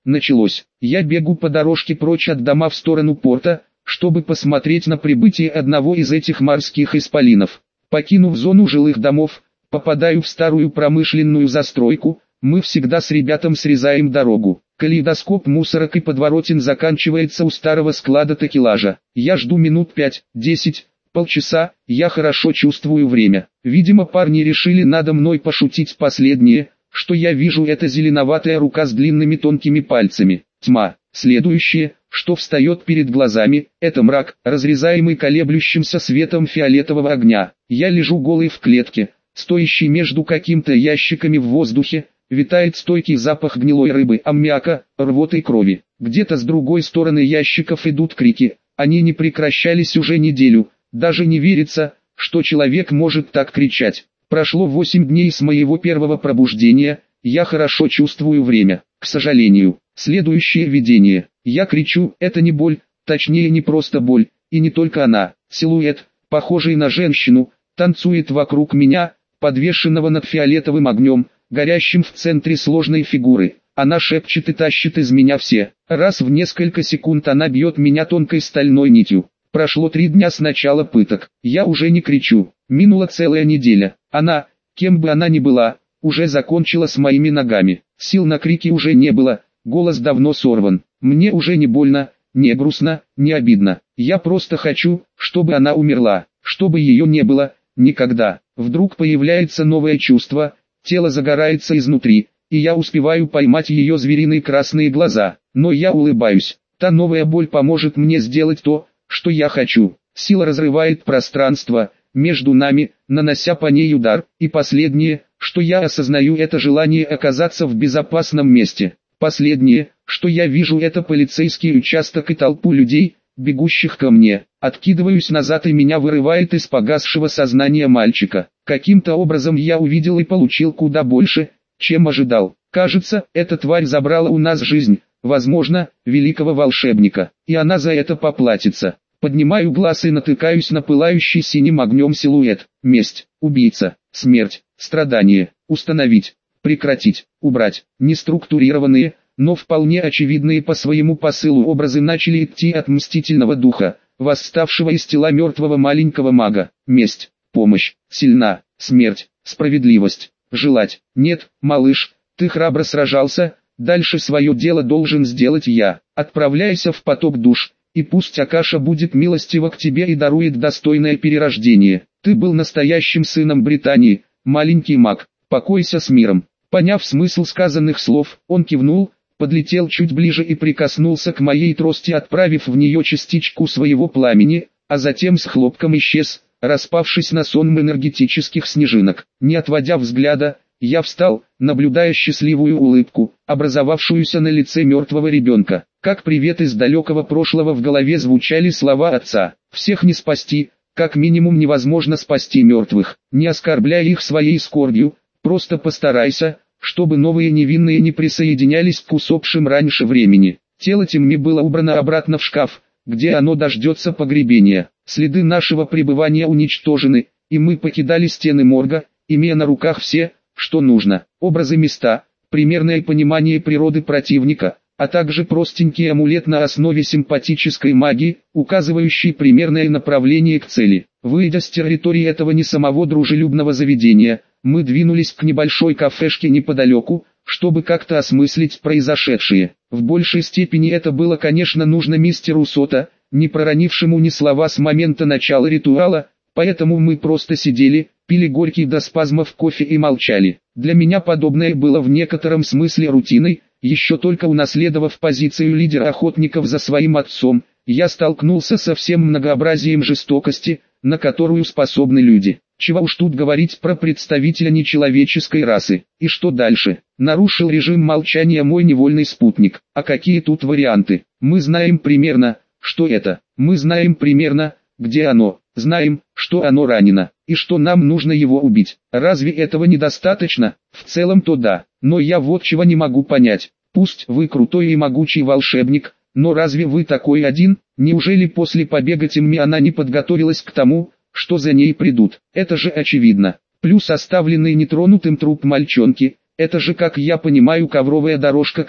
началось. Я бегу по дорожке прочь от дома в сторону порта, чтобы посмотреть на прибытие одного из этих морских исполинов. Покинув зону жилых домов, попадаю в старую промышленную застройку. Мы всегда с ребятом срезаем дорогу. Калейдоскоп мусорок и подворотен заканчивается у старого склада такелажа. Я жду минут пять, десять, полчаса, я хорошо чувствую время. Видимо, парни решили надо мной пошутить. Последнее, что я вижу, это зеленоватая рука с длинными тонкими пальцами. Тьма. Следующее, что встает перед глазами, это мрак, разрезаемый колеблющимся светом фиолетового огня. Я лежу голый в клетке, стоящий между какими-то ящиками в воздухе. Витает стойкий запах гнилой рыбы, аммиака, рвоты и крови. Где-то с другой стороны ящиков идут крики. Они не прекращались уже неделю. Даже не верится, что человек может так кричать. Прошло восемь дней с моего первого пробуждения. Я хорошо чувствую время. К сожалению, следующее видение. Я кричу, это не боль, точнее не просто боль, и не только она. Силуэт, похожий на женщину, танцует вокруг меня, подвешенного над фиолетовым огнем, горящим в центре сложной фигуры. Она шепчет и тащит из меня все. Раз в несколько секунд она бьет меня тонкой стальной нитью. Прошло три дня с начала пыток. Я уже не кричу. Минула целая неделя. Она, кем бы она ни была, уже закончила с моими ногами. Сил на крики уже не было. Голос давно сорван. Мне уже не больно, не грустно, не обидно. Я просто хочу, чтобы она умерла. Чтобы ее не было, никогда. Вдруг появляется новое чувство. Тело загорается изнутри, и я успеваю поймать ее звериные красные глаза. Но я улыбаюсь. Та новая боль поможет мне сделать то, что я хочу. Сила разрывает пространство между нами, нанося по ней удар. И последнее, что я осознаю, это желание оказаться в безопасном месте. Последнее, что я вижу, это полицейский участок и толпу людей, бегущих ко мне. Откидываюсь назад, и меня вырывает из погасшего сознания мальчика. Каким-то образом я увидел и получил куда больше, чем ожидал. Кажется, эта тварь забрала у нас жизнь, возможно, великого волшебника, и она за это поплатится. Поднимаю глаз и натыкаюсь на пылающий синим огнем силуэт. Месть, убийца, смерть, страдание, установить, прекратить, убрать. Неструктурированные, но вполне очевидные по своему посылу образы начали идти от мстительного духа, восставшего из тела мертвого маленького мага. Месть, помощь, сильна, смерть, справедливость, желать. Нет, малыш, ты храбро сражался, дальше свое дело должен сделать я. Отправляйся в поток душ, и пусть Акаша будет милостива к тебе и дарует достойное перерождение. Ты был настоящим сыном Британии, маленький маг, покойся с миром. Поняв смысл сказанных слов, он кивнул, подлетел чуть ближе и прикоснулся к моей трости, отправив в нее частичку своего пламени, а затем с хлопком исчез, распавшись на сонм энергетических снежинок. Не отводя взгляда, я встал, наблюдая счастливую улыбку, образовавшуюся на лице мертвого ребенка. Как привет из далекого прошлого в голове звучали слова отца. Всех не спасти, как минимум невозможно спасти мертвых. Не оскорбляй их своей скорбью, просто постарайся, чтобы новые невинные не присоединялись к усопшим раньше времени. Тело Тимми было убрано обратно в шкаф, где оно дождется погребения. Следы нашего пребывания уничтожены, и мы покидали стены морга, имея на руках все, что нужно. Образы места, примерное понимание природы противника, а также простенький амулет на основе симпатической магии, указывающий примерное направление к цели. Выйдя с территории этого не самого дружелюбного заведения, мы двинулись к небольшой кафешке неподалеку, чтобы как-то осмыслить произошедшее. В большей степени это было, конечно, нужно мистеру Сота, не проронившему ни слова с момента начала ритуала, поэтому мы просто сидели, пили горький до спазмов кофе и молчали. Для меня подобное было в некотором смысле рутиной. Еще только унаследовав позицию лидера охотников за своим отцом, я столкнулся со всем многообразием жестокости, на которую способны люди. Чего уж тут говорить про представителя нечеловеческой расы. И что дальше? Нарушил режим молчания мой невольный спутник. А какие тут варианты? Мы знаем примерно, что это. Мы знаем примерно, где оно. Знаем, что оно ранено, и что нам нужно его убить. Разве этого недостаточно? В целом-то да, но я вот чего не могу понять. Пусть вы крутой и могучий волшебник, но разве вы такой один? Неужели после побега Тимми она не подготовилась к тому, что за ней придут? Это же очевидно. Плюс оставленный нетронутым труп мальчонки, это же, как я понимаю, ковровая дорожка к ней.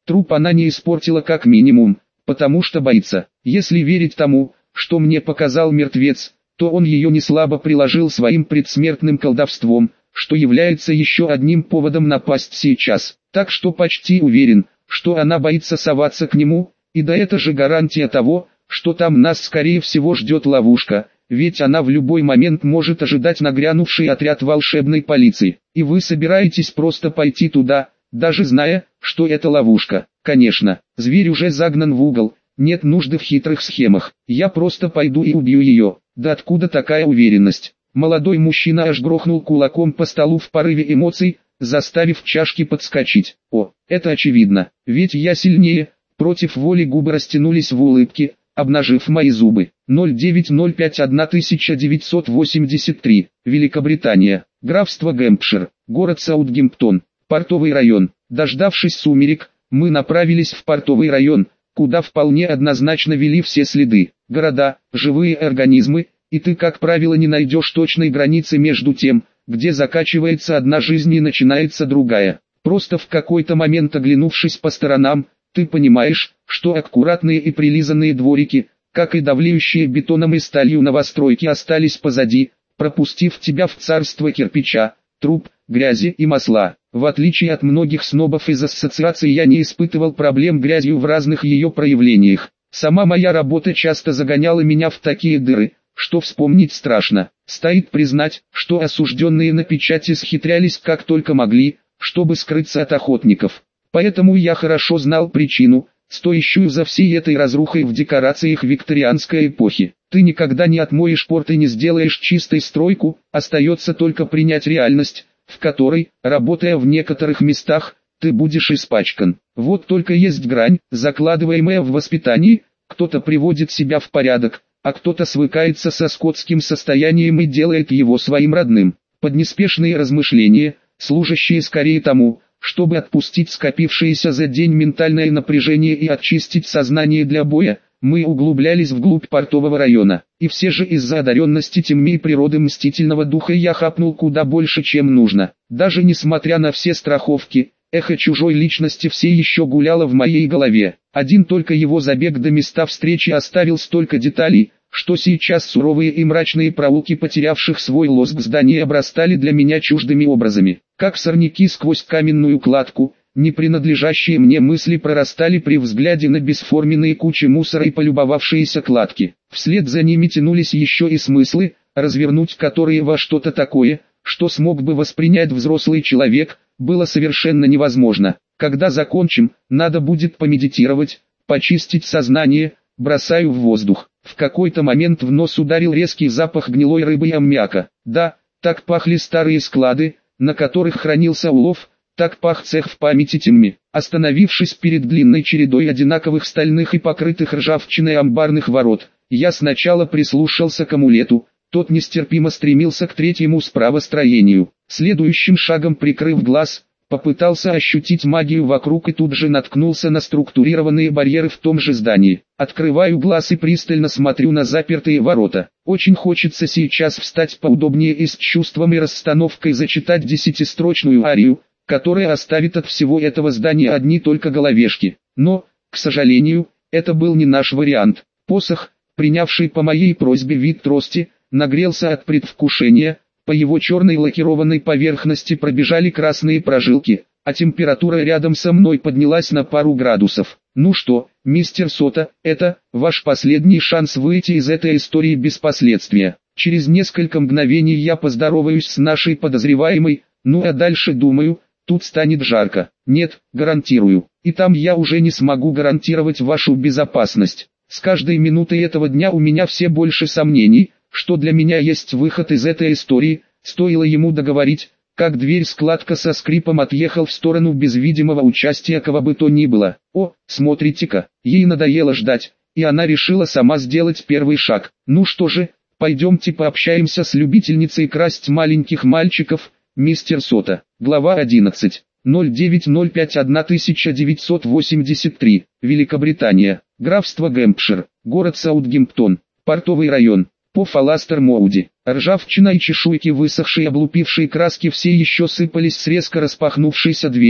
Труп она не испортила как минимум, потому что боится. Если верить тому, что мне показал мертвец, то он ее не слабо приложил своим предсмертным колдовством, что является еще одним поводом напасть сейчас. Так что почти уверен, что она боится соваться к нему, и да это же гарантия того, что там нас скорее всего ждет ловушка, ведь она в любой момент может ожидать нагрянувший отряд волшебной полиции. И вы собираетесь просто пойти туда, даже зная, что это ловушка. Конечно, зверь уже загнан в угол, нет нужды в хитрых схемах. Я просто пойду и убью ее. Да откуда такая уверенность? Молодой мужчина аж грохнул кулаком по столу в порыве эмоций, заставив чашки подскочить. О, это очевидно, ведь я сильнее. Против воли губы растянулись в улыбке, обнажив мои зубы. ноль девять ноль пять тысяча девятьсот восемьдесят три, Великобритания, графство Гэмпшир, город Саутгемптон, портовый район. Дождавшись сумерек, мы направились в портовый район, куда вполне однозначно вели все следы. Города, живые организмы, и ты как правило не найдешь точной границы между тем, где заканчивается одна жизнь и начинается другая. Просто в какой-то момент, оглянувшись по сторонам, ты понимаешь, что аккуратные и прилизанные дворики, как и давлеющие бетоном и сталью новостройки, остались позади, пропустив тебя в царство кирпича, труб, грязи и масла. В отличие от многих снобов из ассоциации, я не испытывал проблем грязью в разных ее проявлениях. Сама моя работа часто загоняла меня в такие дыры, что вспомнить страшно. Стоит признать, что осужденные на печати схитрялись как только могли, чтобы скрыться от охотников. Поэтому я хорошо знал причину, стоящую за всей этой разрухой в декорациях викторианской эпохи. Ты никогда не отмоешь порт и не сделаешь чистой стройку, остается только принять реальность, в которой, работая в некоторых местах, ты будешь испачкан. Вот только есть грань, закладываемая в воспитании, кто-то приводит себя в порядок, а кто-то свыкается со скотским состоянием и делает его своим родным. Под неспешные размышления, служащие скорее тому, чтобы отпустить скопившееся за день ментальное напряжение и очистить сознание для боя, мы углублялись вглубь портового района. И все же из-за одаренности темней природы мстительного духа я хапнул куда больше, чем нужно. Даже несмотря на все страховки, эхо чужой личности все еще гуляло в моей голове. Один только его забег до места встречи оставил столько деталей, что сейчас суровые и мрачные проулки потерявших свой лоск зданий обрастали для меня чуждыми образами. Как сорняки сквозь каменную кладку, не принадлежащие мне мысли прорастали при взгляде на бесформенные кучи мусора и полюбовавшиеся кладки. Вслед за ними тянулись еще и смыслы, развернуть которые во что-то такое, что смог бы воспринять взрослый человек, было совершенно невозможно. Когда закончим, надо будет помедитировать, почистить сознание, бросаю в воздух. В какой-то момент в нос ударил резкий запах гнилой рыбы и аммиака. Да, так пахли старые склады, на которых хранился улов, так пах цех в памяти тьмы. Остановившись перед длинной чередой одинаковых стальных и покрытых ржавчиной амбарных ворот, я сначала прислушался к амулету, тот нестерпимо стремился к третьему справа строению. Следующим шагом, прикрыв глаз, попытался ощутить магию вокруг и тут же наткнулся на структурированные барьеры в том же здании. Открываю глаз и пристально смотрю на запертые ворота. Очень хочется сейчас встать поудобнее и с чувством и расстановкой зачитать десятистрочную арию, которая оставит от всего этого здания одни только головешки. Но, к сожалению, это был не наш вариант. Посох, принявший по моей просьбе вид трости, нагрелся от предвкушения. По его черной лакированной поверхности пробежали красные прожилки, а температура рядом со мной поднялась на пару градусов. Ну что, мистер Сота, это ваш последний шанс выйти из этой истории без последствия. Через несколько мгновений я поздороваюсь с нашей подозреваемой, ну а дальше думаю, тут станет жарко. Нет, гарантирую. И там я уже не смогу гарантировать вашу безопасность. С каждой минутой этого дня у меня все больше сомнений, что для меня есть выход из этой истории. Стоило ему договорить, как дверь-складка со скрипом отъехал в сторону без видимого участия кого бы то ни было. О, смотрите-ка, ей надоело ждать, и она решила сама сделать первый шаг. Ну что же, пойдемте пообщаемся с любительницей красть маленьких мальчиков, мистер Сота. Глава одиннадцать. ноль девять ноль пять тысяча девятьсот восемьдесят три. Великобритания. Графство Гэмпшир. Город Саутгемптон. Портовый район. По Фаластер-Моуди. Ржавчина и чешуйки высохшей облупившей краски все еще сыпались с резко распахнувшейся двери,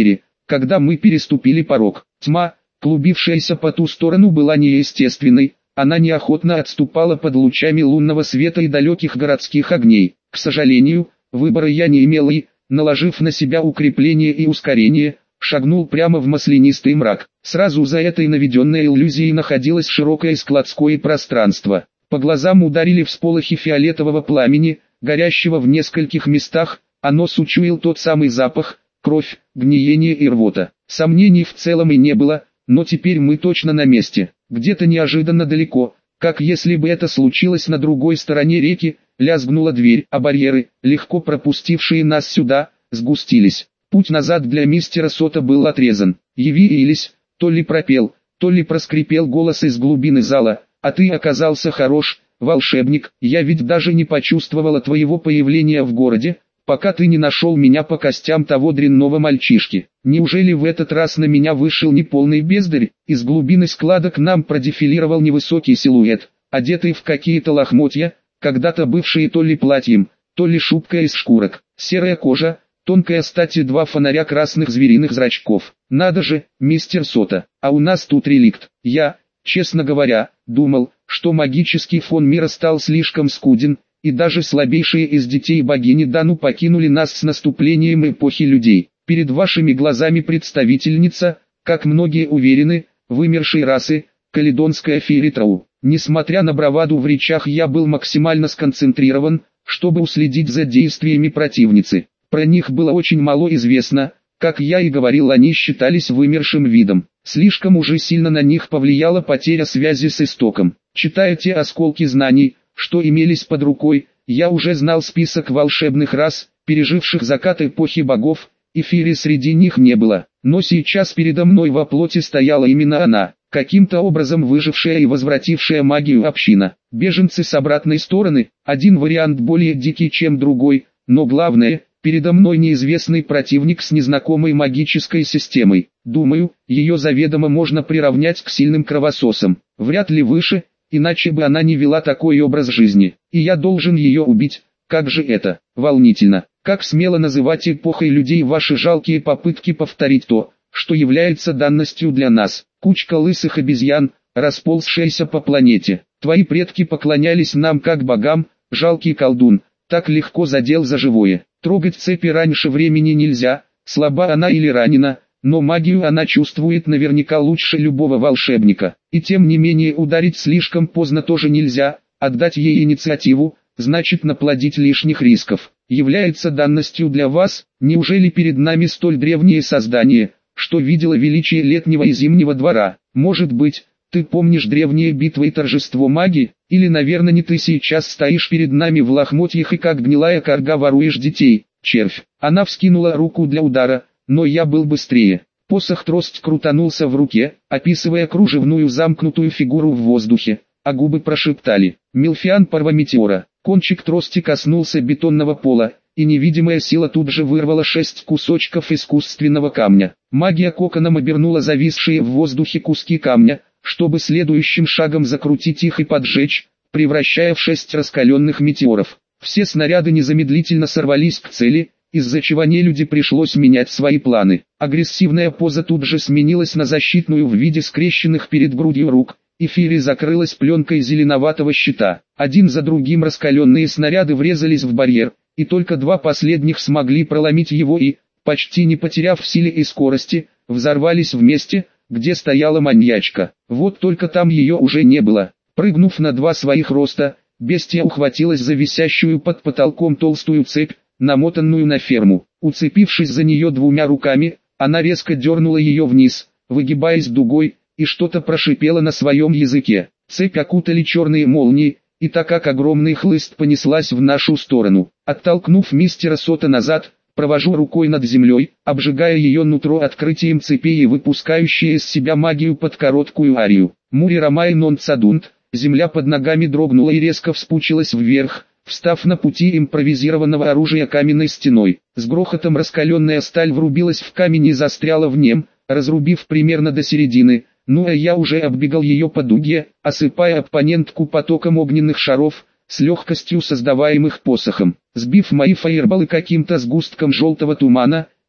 когда мы переступили порог. Тьма, клубившаяся по ту сторону, была неестественной, она неохотно отступала под лучами лунного света и далеких городских огней. К сожалению, выбора я не имел и, наложив на себя укрепление и ускорение, шагнул прямо в маслянистый мрак. Сразу за этой наведенной иллюзией находилось широкое складское пространство. По глазам ударили всполохи фиолетового пламени, горящего в нескольких местах, а нос учуял тот самый запах, кровь, гниение и рвота. Сомнений в целом и не было, но теперь мы точно на месте. Где-то неожиданно далеко, как если бы это случилось на другой стороне реки, лязгнула дверь, а барьеры, легко пропустившие нас сюда, сгустились. Путь назад для мистера Сота был отрезан. Явились, то ли пропел, то ли проскрипел голос из глубины зала: «А ты оказался хорош, волшебник, я ведь даже не почувствовала твоего появления в городе, пока ты не нашел меня по костям того дрянного мальчишки. Неужели в этот раз на меня вышел неполный бездарь?» Из глубины склада к нам продефилировал невысокий силуэт, одетый в какие-то лохмотья, когда-то бывшие то ли платьем, то ли шубкой из шкурок. Серая кожа, тонкая стать и два фонаря красных звериных зрачков. Надо же, мистер Сота, а у нас тут реликт. Я, честно говоря, думал, что магический фон мира стал слишком скуден, и даже слабейшие из детей богини Дану покинули нас с наступлением эпохи людей. Перед вашими глазами представительница, как многие уверены, вымершей расы, каледонская Феритрау. Несмотря на браваду в речах, я был максимально сконцентрирован, чтобы уследить за действиями противницы. Про них было очень мало известно, как я и говорил, они считались вымершим видом. Слишком уже сильно на них повлияла потеря связи с истоком. Читая те осколки знаний, что имелись под рукой, я уже знал список волшебных рас, переживших закат эпохи богов, и Фири среди них не было. Но сейчас передо мной во плоти стояла именно она, каким-то образом выжившая и возвратившая магию община. Беженцы с обратной стороны, один вариант более дикий, чем другой, но главное, передо мной неизвестный противник с незнакомой магической системой. Думаю, ее заведомо можно приравнять к сильным кровососам, вряд ли выше, иначе бы она не вела такой образ жизни, и я должен ее убить. Как же это волнительно, как смело называть эпохой людей ваши жалкие попытки повторить то, что является данностью для нас. Кучка лысых обезьян, расползшаяся по планете. Твои предки поклонялись нам как богам, жалкий колдун, так легко задел за живое. Трогать цепи раньше времени нельзя, слаба она или ранена, но магию она чувствует наверняка лучше любого волшебника. И тем не менее ударить слишком поздно тоже нельзя, отдать ей инициативу, значит наплодить лишних рисков. Является данностью для вас, неужели перед нами столь древнее создание, что видело величие летнего и зимнего двора? Может быть, ты помнишь древние битвы и торжество магии, или, наверное, не ты сейчас стоишь перед нами в лохмотьях и как гнилая карга воруешь детей, червь. Она вскинула руку для удара, но я был быстрее. Посох-трость крутанулся в руке, описывая кружевную замкнутую фигуру в воздухе, а губы прошептали: «Милфиан Парваметеора». Кончик трости коснулся бетонного пола, и невидимая сила тут же вырвала шесть кусочков искусственного камня. Магия коконом обернула зависшие в воздухе куски камня, чтобы следующим шагом закрутить их и поджечь, превращая в шесть раскаленных метеоров. Все снаряды незамедлительно сорвались к цели, из-за чего нелюди пришлось менять свои планы. Агрессивная поза тут же сменилась на защитную в виде скрещенных перед грудью рук, и Фири закрылась пленкой зеленоватого щита. Один за другим раскаленные снаряды врезались в барьер, и только два последних смогли проломить его и, почти не потеряв в силе и скорости, взорвались в месте, где стояла маньячка. Вот только там ее уже не было. Прыгнув на два своих роста, бестия ухватилась за висящую под потолком толстую цепь, намотанную на ферму. Уцепившись за нее двумя руками, она резко дернула ее вниз, выгибаясь дугой, и что-то прошипела на своем языке. Цепь окутали черные молнии, и так как огромный хлыст понеслась в нашу сторону. Оттолкнув мистера Сота назад, провожу рукой над землей, обжигая ее нутро открытием цепей и выпускающей из себя магию под короткую арию. Мури Рамай нон цадунт, земля под ногами дрогнула и резко вспучилась вверх, встав на пути импровизированного оружия каменной стеной. С грохотом раскаленная сталь врубилась в камень и застряла в нем, разрубив примерно до середины. Ну а я уже оббегал ее по дуге, осыпая оппонентку потоком огненных шаров, с легкостью создаваемых посохом. Сбив мои фаерболы каким-то сгустком желтого тумана,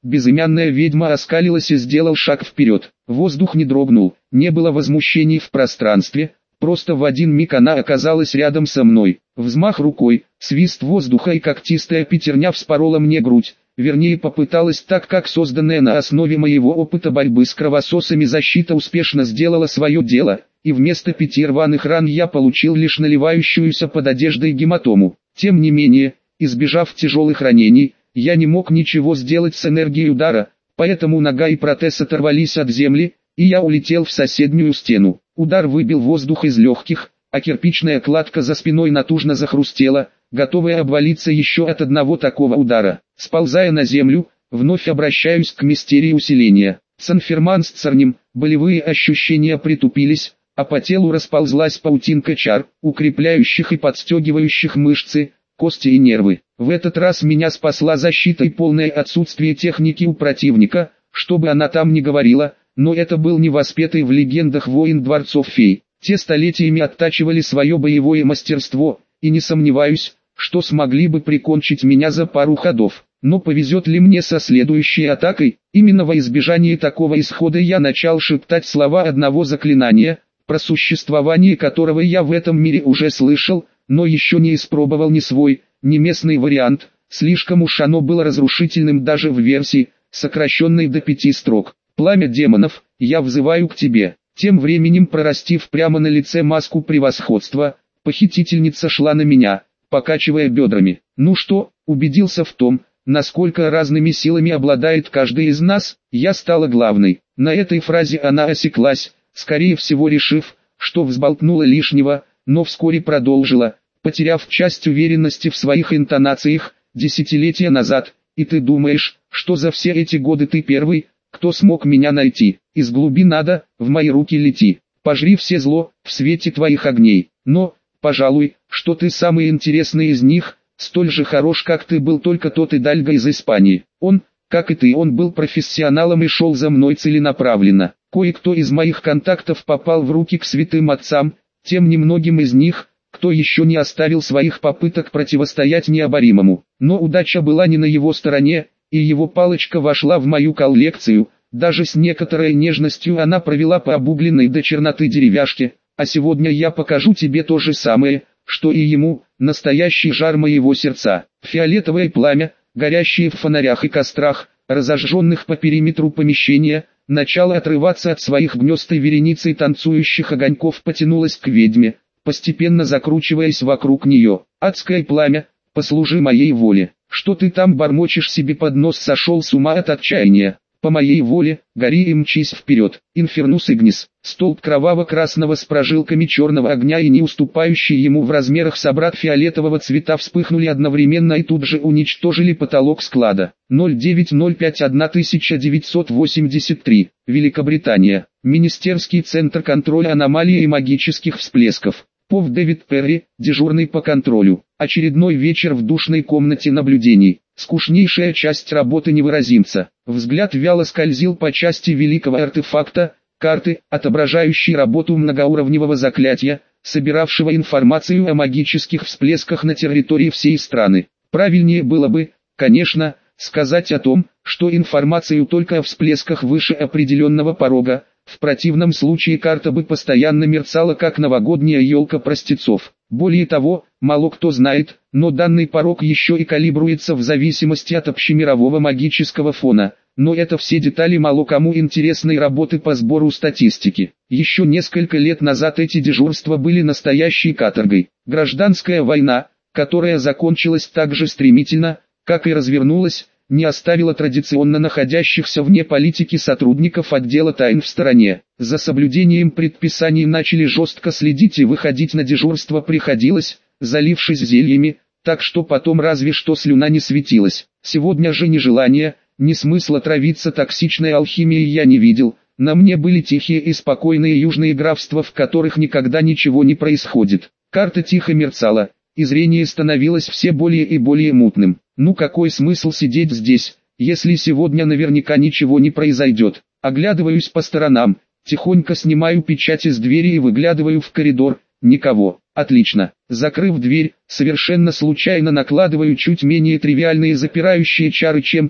Безымянная ведьма оскалилась и сделал шаг вперед. Воздух не дрогнул, не было возмущений в пространстве, просто в один миг она оказалась рядом со мной. Взмах рукой, свист воздуха и когтистая пятерня вспорола мне грудь. Вернее, попыталась, так как созданная на основе моего опыта борьбы с кровососами защита успешно сделала свое дело, и вместо пяти рваных ран я получил лишь наливающуюся под одеждой гематому. Тем не менее, избежав тяжелых ранений, я не мог ничего сделать с энергией удара, поэтому нога и протез оторвались от земли, и я улетел в соседнюю стену. Удар выбил воздух из легких, а кирпичная кладка за спиной натужно захрустела, готовая обвалиться еще от одного такого удара. Сползая на землю, вновь обращаюсь к мистерии усиления. Санферман с царнем, болевые ощущения притупились, а по телу расползлась паутинка чар, укрепляющих и подстегивающих мышцы, кости и нервы. В этот раз меня спасла защита и полное отсутствие техники у противника, что бы она там ни говорила, но это был невоспетый в легендах воин дворцов фей. Те столетиями оттачивали свое боевое мастерство, и не сомневаюсь, что смогли бы прикончить меня за пару ходов. Но повезет ли мне со следующей атакой? Именно во избежание такого исхода я начал шептать слова одного заклинания, про существование которого я в этом мире уже слышал, но еще не испробовал ни свой, ни местный вариант. Слишком уж оно было разрушительным даже в версии, сокращенной до пяти строк. «Пламя демонов, я взываю к тебе». Тем временем, прорастив прямо на лице маску превосходства, похитительница шла на меня, покачивая бедрами. Ну что, убедился в том, насколько разными силами обладает каждый из нас? Я стала главной. На этой фразе она осеклась, скорее всего решив, что взболтнула лишнего, но вскоре продолжила, потеряв часть уверенности в своих интонациях, десятилетия назад. И ты думаешь, что за все эти годы ты первый, кто смог меня найти? Из глубин ада, в мои руки лети, пожри все зло, в свете твоих огней. Но, пожалуй, что ты самый интересный из них, столь же хорош, как ты был только тот Идальго из Испании. Он, как и ты, он был профессионалом и шел за мной целенаправленно. Кое-кто из моих контактов попал в руки к святым отцам, тем немногим из них, кто еще не оставил своих попыток противостоять необоримому. Но удача была не на его стороне, и его палочка вошла в мою коллекцию. Даже с некоторой нежностью она провела по обугленной до черноты деревяшке, а сегодня я покажу тебе то же самое, что и ему, настоящий жар моего сердца. Фиолетовое пламя, горящее в фонарях и кострах, разожженных по периметру помещения, начало отрываться от своих гнезд и вереницей танцующих огоньков потянулось к ведьме, постепенно закручиваясь вокруг нее. Адское пламя, послужи моей воле. Что ты там бормочешь себе под нос, сошел с ума от отчаяния? По моей воле, гори и мчись вперед. Инфернус Игнис, столб кроваво-красного с прожилками черного огня и не уступающий ему в размерах собрат фиолетового цвета вспыхнули одновременно и тут же уничтожили потолок склада. ноль девять ноль пять тысяча девятьсот восемьдесят три, Великобритания. Министерский центр контроля аномалий и магических всплесков. Пов Дэвид Перри, дежурный по контролю. Очередной вечер в душной комнате наблюдений. Скучнейшая часть работы невыразимца. Взгляд вяло скользил по части великого артефакта, карты, отображающей работу многоуровневого заклятия, собиравшего информацию о магических всплесках на территории всей страны. Правильнее было бы, конечно, сказать о том, что информацию только о всплесках выше определенного порога. В противном случае карта бы постоянно мерцала, как новогодняя елка простецов. Более того, мало кто знает, но данный порог еще и калибруется в зависимости от общемирового магического фона. Но это все детали мало кому интересной работы по сбору статистики. Еще несколько лет назад эти дежурства были настоящей каторгой. Гражданская война, которая закончилась так же стремительно, как и развернулась, не оставила традиционно находящихся вне политики сотрудников отдела тайн в стороне. За соблюдением предписаний начали жестко следить и выходить на дежурство приходилось, залившись зельями, так что потом разве что слюна не светилась. Сегодня же ни желания, ни смысла травиться токсичной алхимией я не видел. На мне были тихие и спокойные южные графства, в которых никогда ничего не происходит. Карта тихо мерцала, и зрение становилось все более и более мутным. Ну какой смысл сидеть здесь, если сегодня наверняка ничего не произойдет? Оглядываюсь по сторонам, тихонько снимаю печать из двери и выглядываю в коридор. Никого. Отлично. Закрыв дверь, совершенно случайно накладываю чуть менее тривиальные запирающие чары, чем те,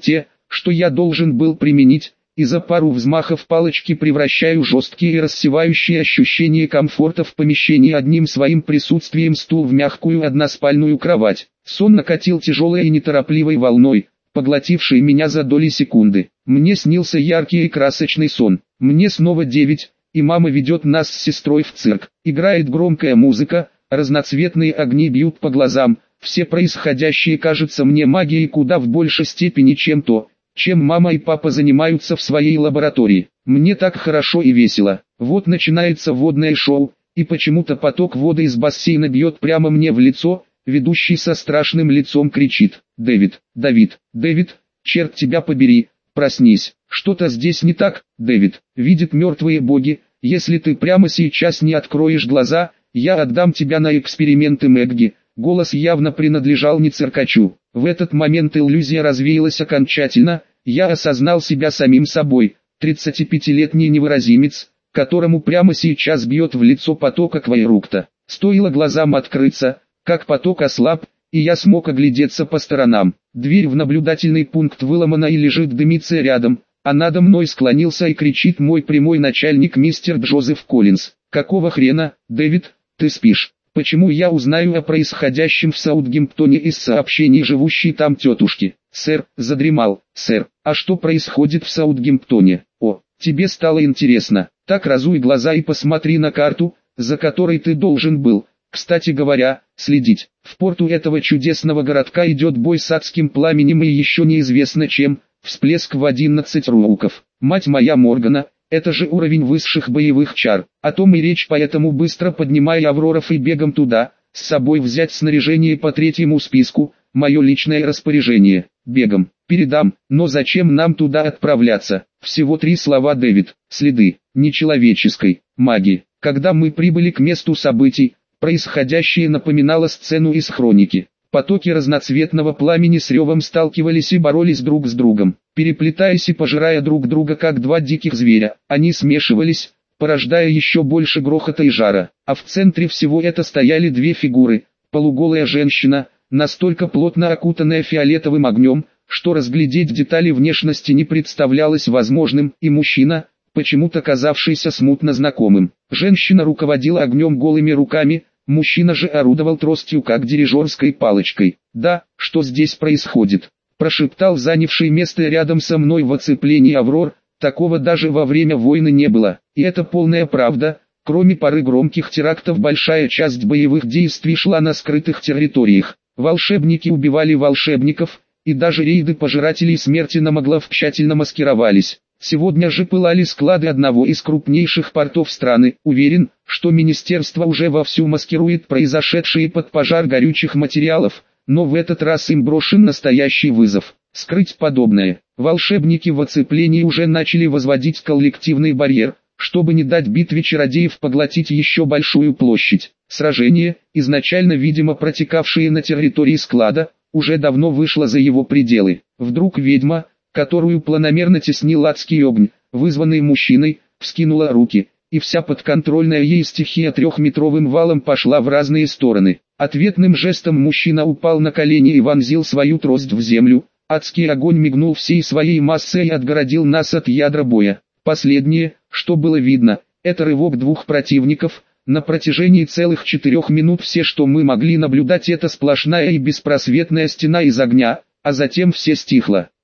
что я должен был применить, и за пару взмахов палочки превращаю жесткие и рассевающие ощущения комфорта в помещении одним своим присутствием стул в мягкую односпальную кровать. Сон накатил тяжелой и неторопливой волной, поглотившей меня за доли секунды. Мне снился яркий и красочный сон. Мне снова девять, и мама ведет нас с сестрой в цирк. Играет громкая музыка, разноцветные огни бьют по глазам. Все происходящее кажется мне магией куда в большей степени, чем то, чем мама и папа занимаются в своей лаборатории. Мне так хорошо и весело. Вот начинается водное шоу, и почему-то поток воды из бассейна бьет прямо мне в лицо. Ведущий со страшным лицом кричит: «Дэвид, Давид, Дэвид, черт тебя побери, проснись, что-то здесь не так, Дэвид, видят мертвые боги, если ты прямо сейчас не откроешь глаза, я отдам тебя на эксперименты Мэгги». Голос явно принадлежал не циркачу. В этот момент иллюзия развеялась окончательно, я осознал себя самим собой, тридцатипятилетний невыразимец, которому прямо сейчас бьет в лицо поток акваэрукта. Стоило глазам открыться, как поток ослаб, и я смог оглядеться по сторонам. Дверь в наблюдательный пункт выломана и лежит дымиться рядом, а надо мной склонился и кричит мой прямой начальник мистер Джозеф Коллинз. «Какого хрена, Дэвид, ты спишь? Почему я узнаю о происходящем в Саутгемптоне из сообщений живущей там тетушки?» «Сэр, задремал, сэр. А что происходит в Саутгемптоне? О, тебе стало интересно. Так разуй глаза и посмотри на карту, за которой ты должен был, кстати говоря, следить. В порту этого чудесного городка идет бой с адским пламенем и еще неизвестно чем, всплеск в одиннадцать роуков. Мать моя Моргана, это же уровень высших боевых чар. О том и речь, поэтому быстро поднимай Авроров и бегом туда, с собой взять снаряжение по третьему списку, мое личное распоряжение. Бегом, передам, но зачем нам туда отправляться? Всего три слова, Дэвид. Следы нечеловеческой магии. Когда мы прибыли к месту событий, происходящее напоминало сцену из хроники. Потоки разноцветного пламени с ревом сталкивались и боролись друг с другом, переплетаясь и пожирая друг друга как два диких зверя. Они смешивались, порождая еще больше грохота и жара. А в центре всего это стояли две фигуры: полуголая женщина, настолько плотно окутанная фиолетовым огнем, что разглядеть детали внешности не представлялось возможным, и мужчина, почему-то казавшийся смутно знакомым. Женщина руководила огнем голыми руками, мужчина же орудовал тростью как дирижерской палочкой. «Да, что здесь происходит?» – прошептал занявший место рядом со мной в оцеплении Аврор. «Такого даже во время войны не было, и это полная правда. Кроме пары громких терактов, большая часть боевых действий шла на скрытых территориях. Волшебники убивали волшебников, и даже рейды пожирателей смерти на моглов тщательно маскировались. Сегодня же пылали склады одного из крупнейших портов страны. Уверен, что министерство уже вовсю маскирует произошедшие под пожар горючих материалов, но в этот раз им брошен настоящий вызов. Скрыть подобное. Волшебники в оцеплении уже начали возводить коллективный барьер, чтобы не дать битве чародеев поглотить еще большую площадь. Сражение, изначально видимо протекавшее на территории склада, уже давно вышло за его пределы. Вдруг ведьма, которую планомерно теснил адский огонь, вызванный мужчиной, вскинула руки, и вся подконтрольная ей стихия трехметровым валом пошла в разные стороны. Ответным жестом мужчина упал на колени и вонзил свою трость в землю. Адский огонь мигнул всей своей массой и отгородил нас от ядра боя. Последнее, что было видно, это рывок двух противников. На протяжении целых четырех минут все, что мы могли наблюдать, это сплошная и беспросветная стена из огня, а затем все стихло.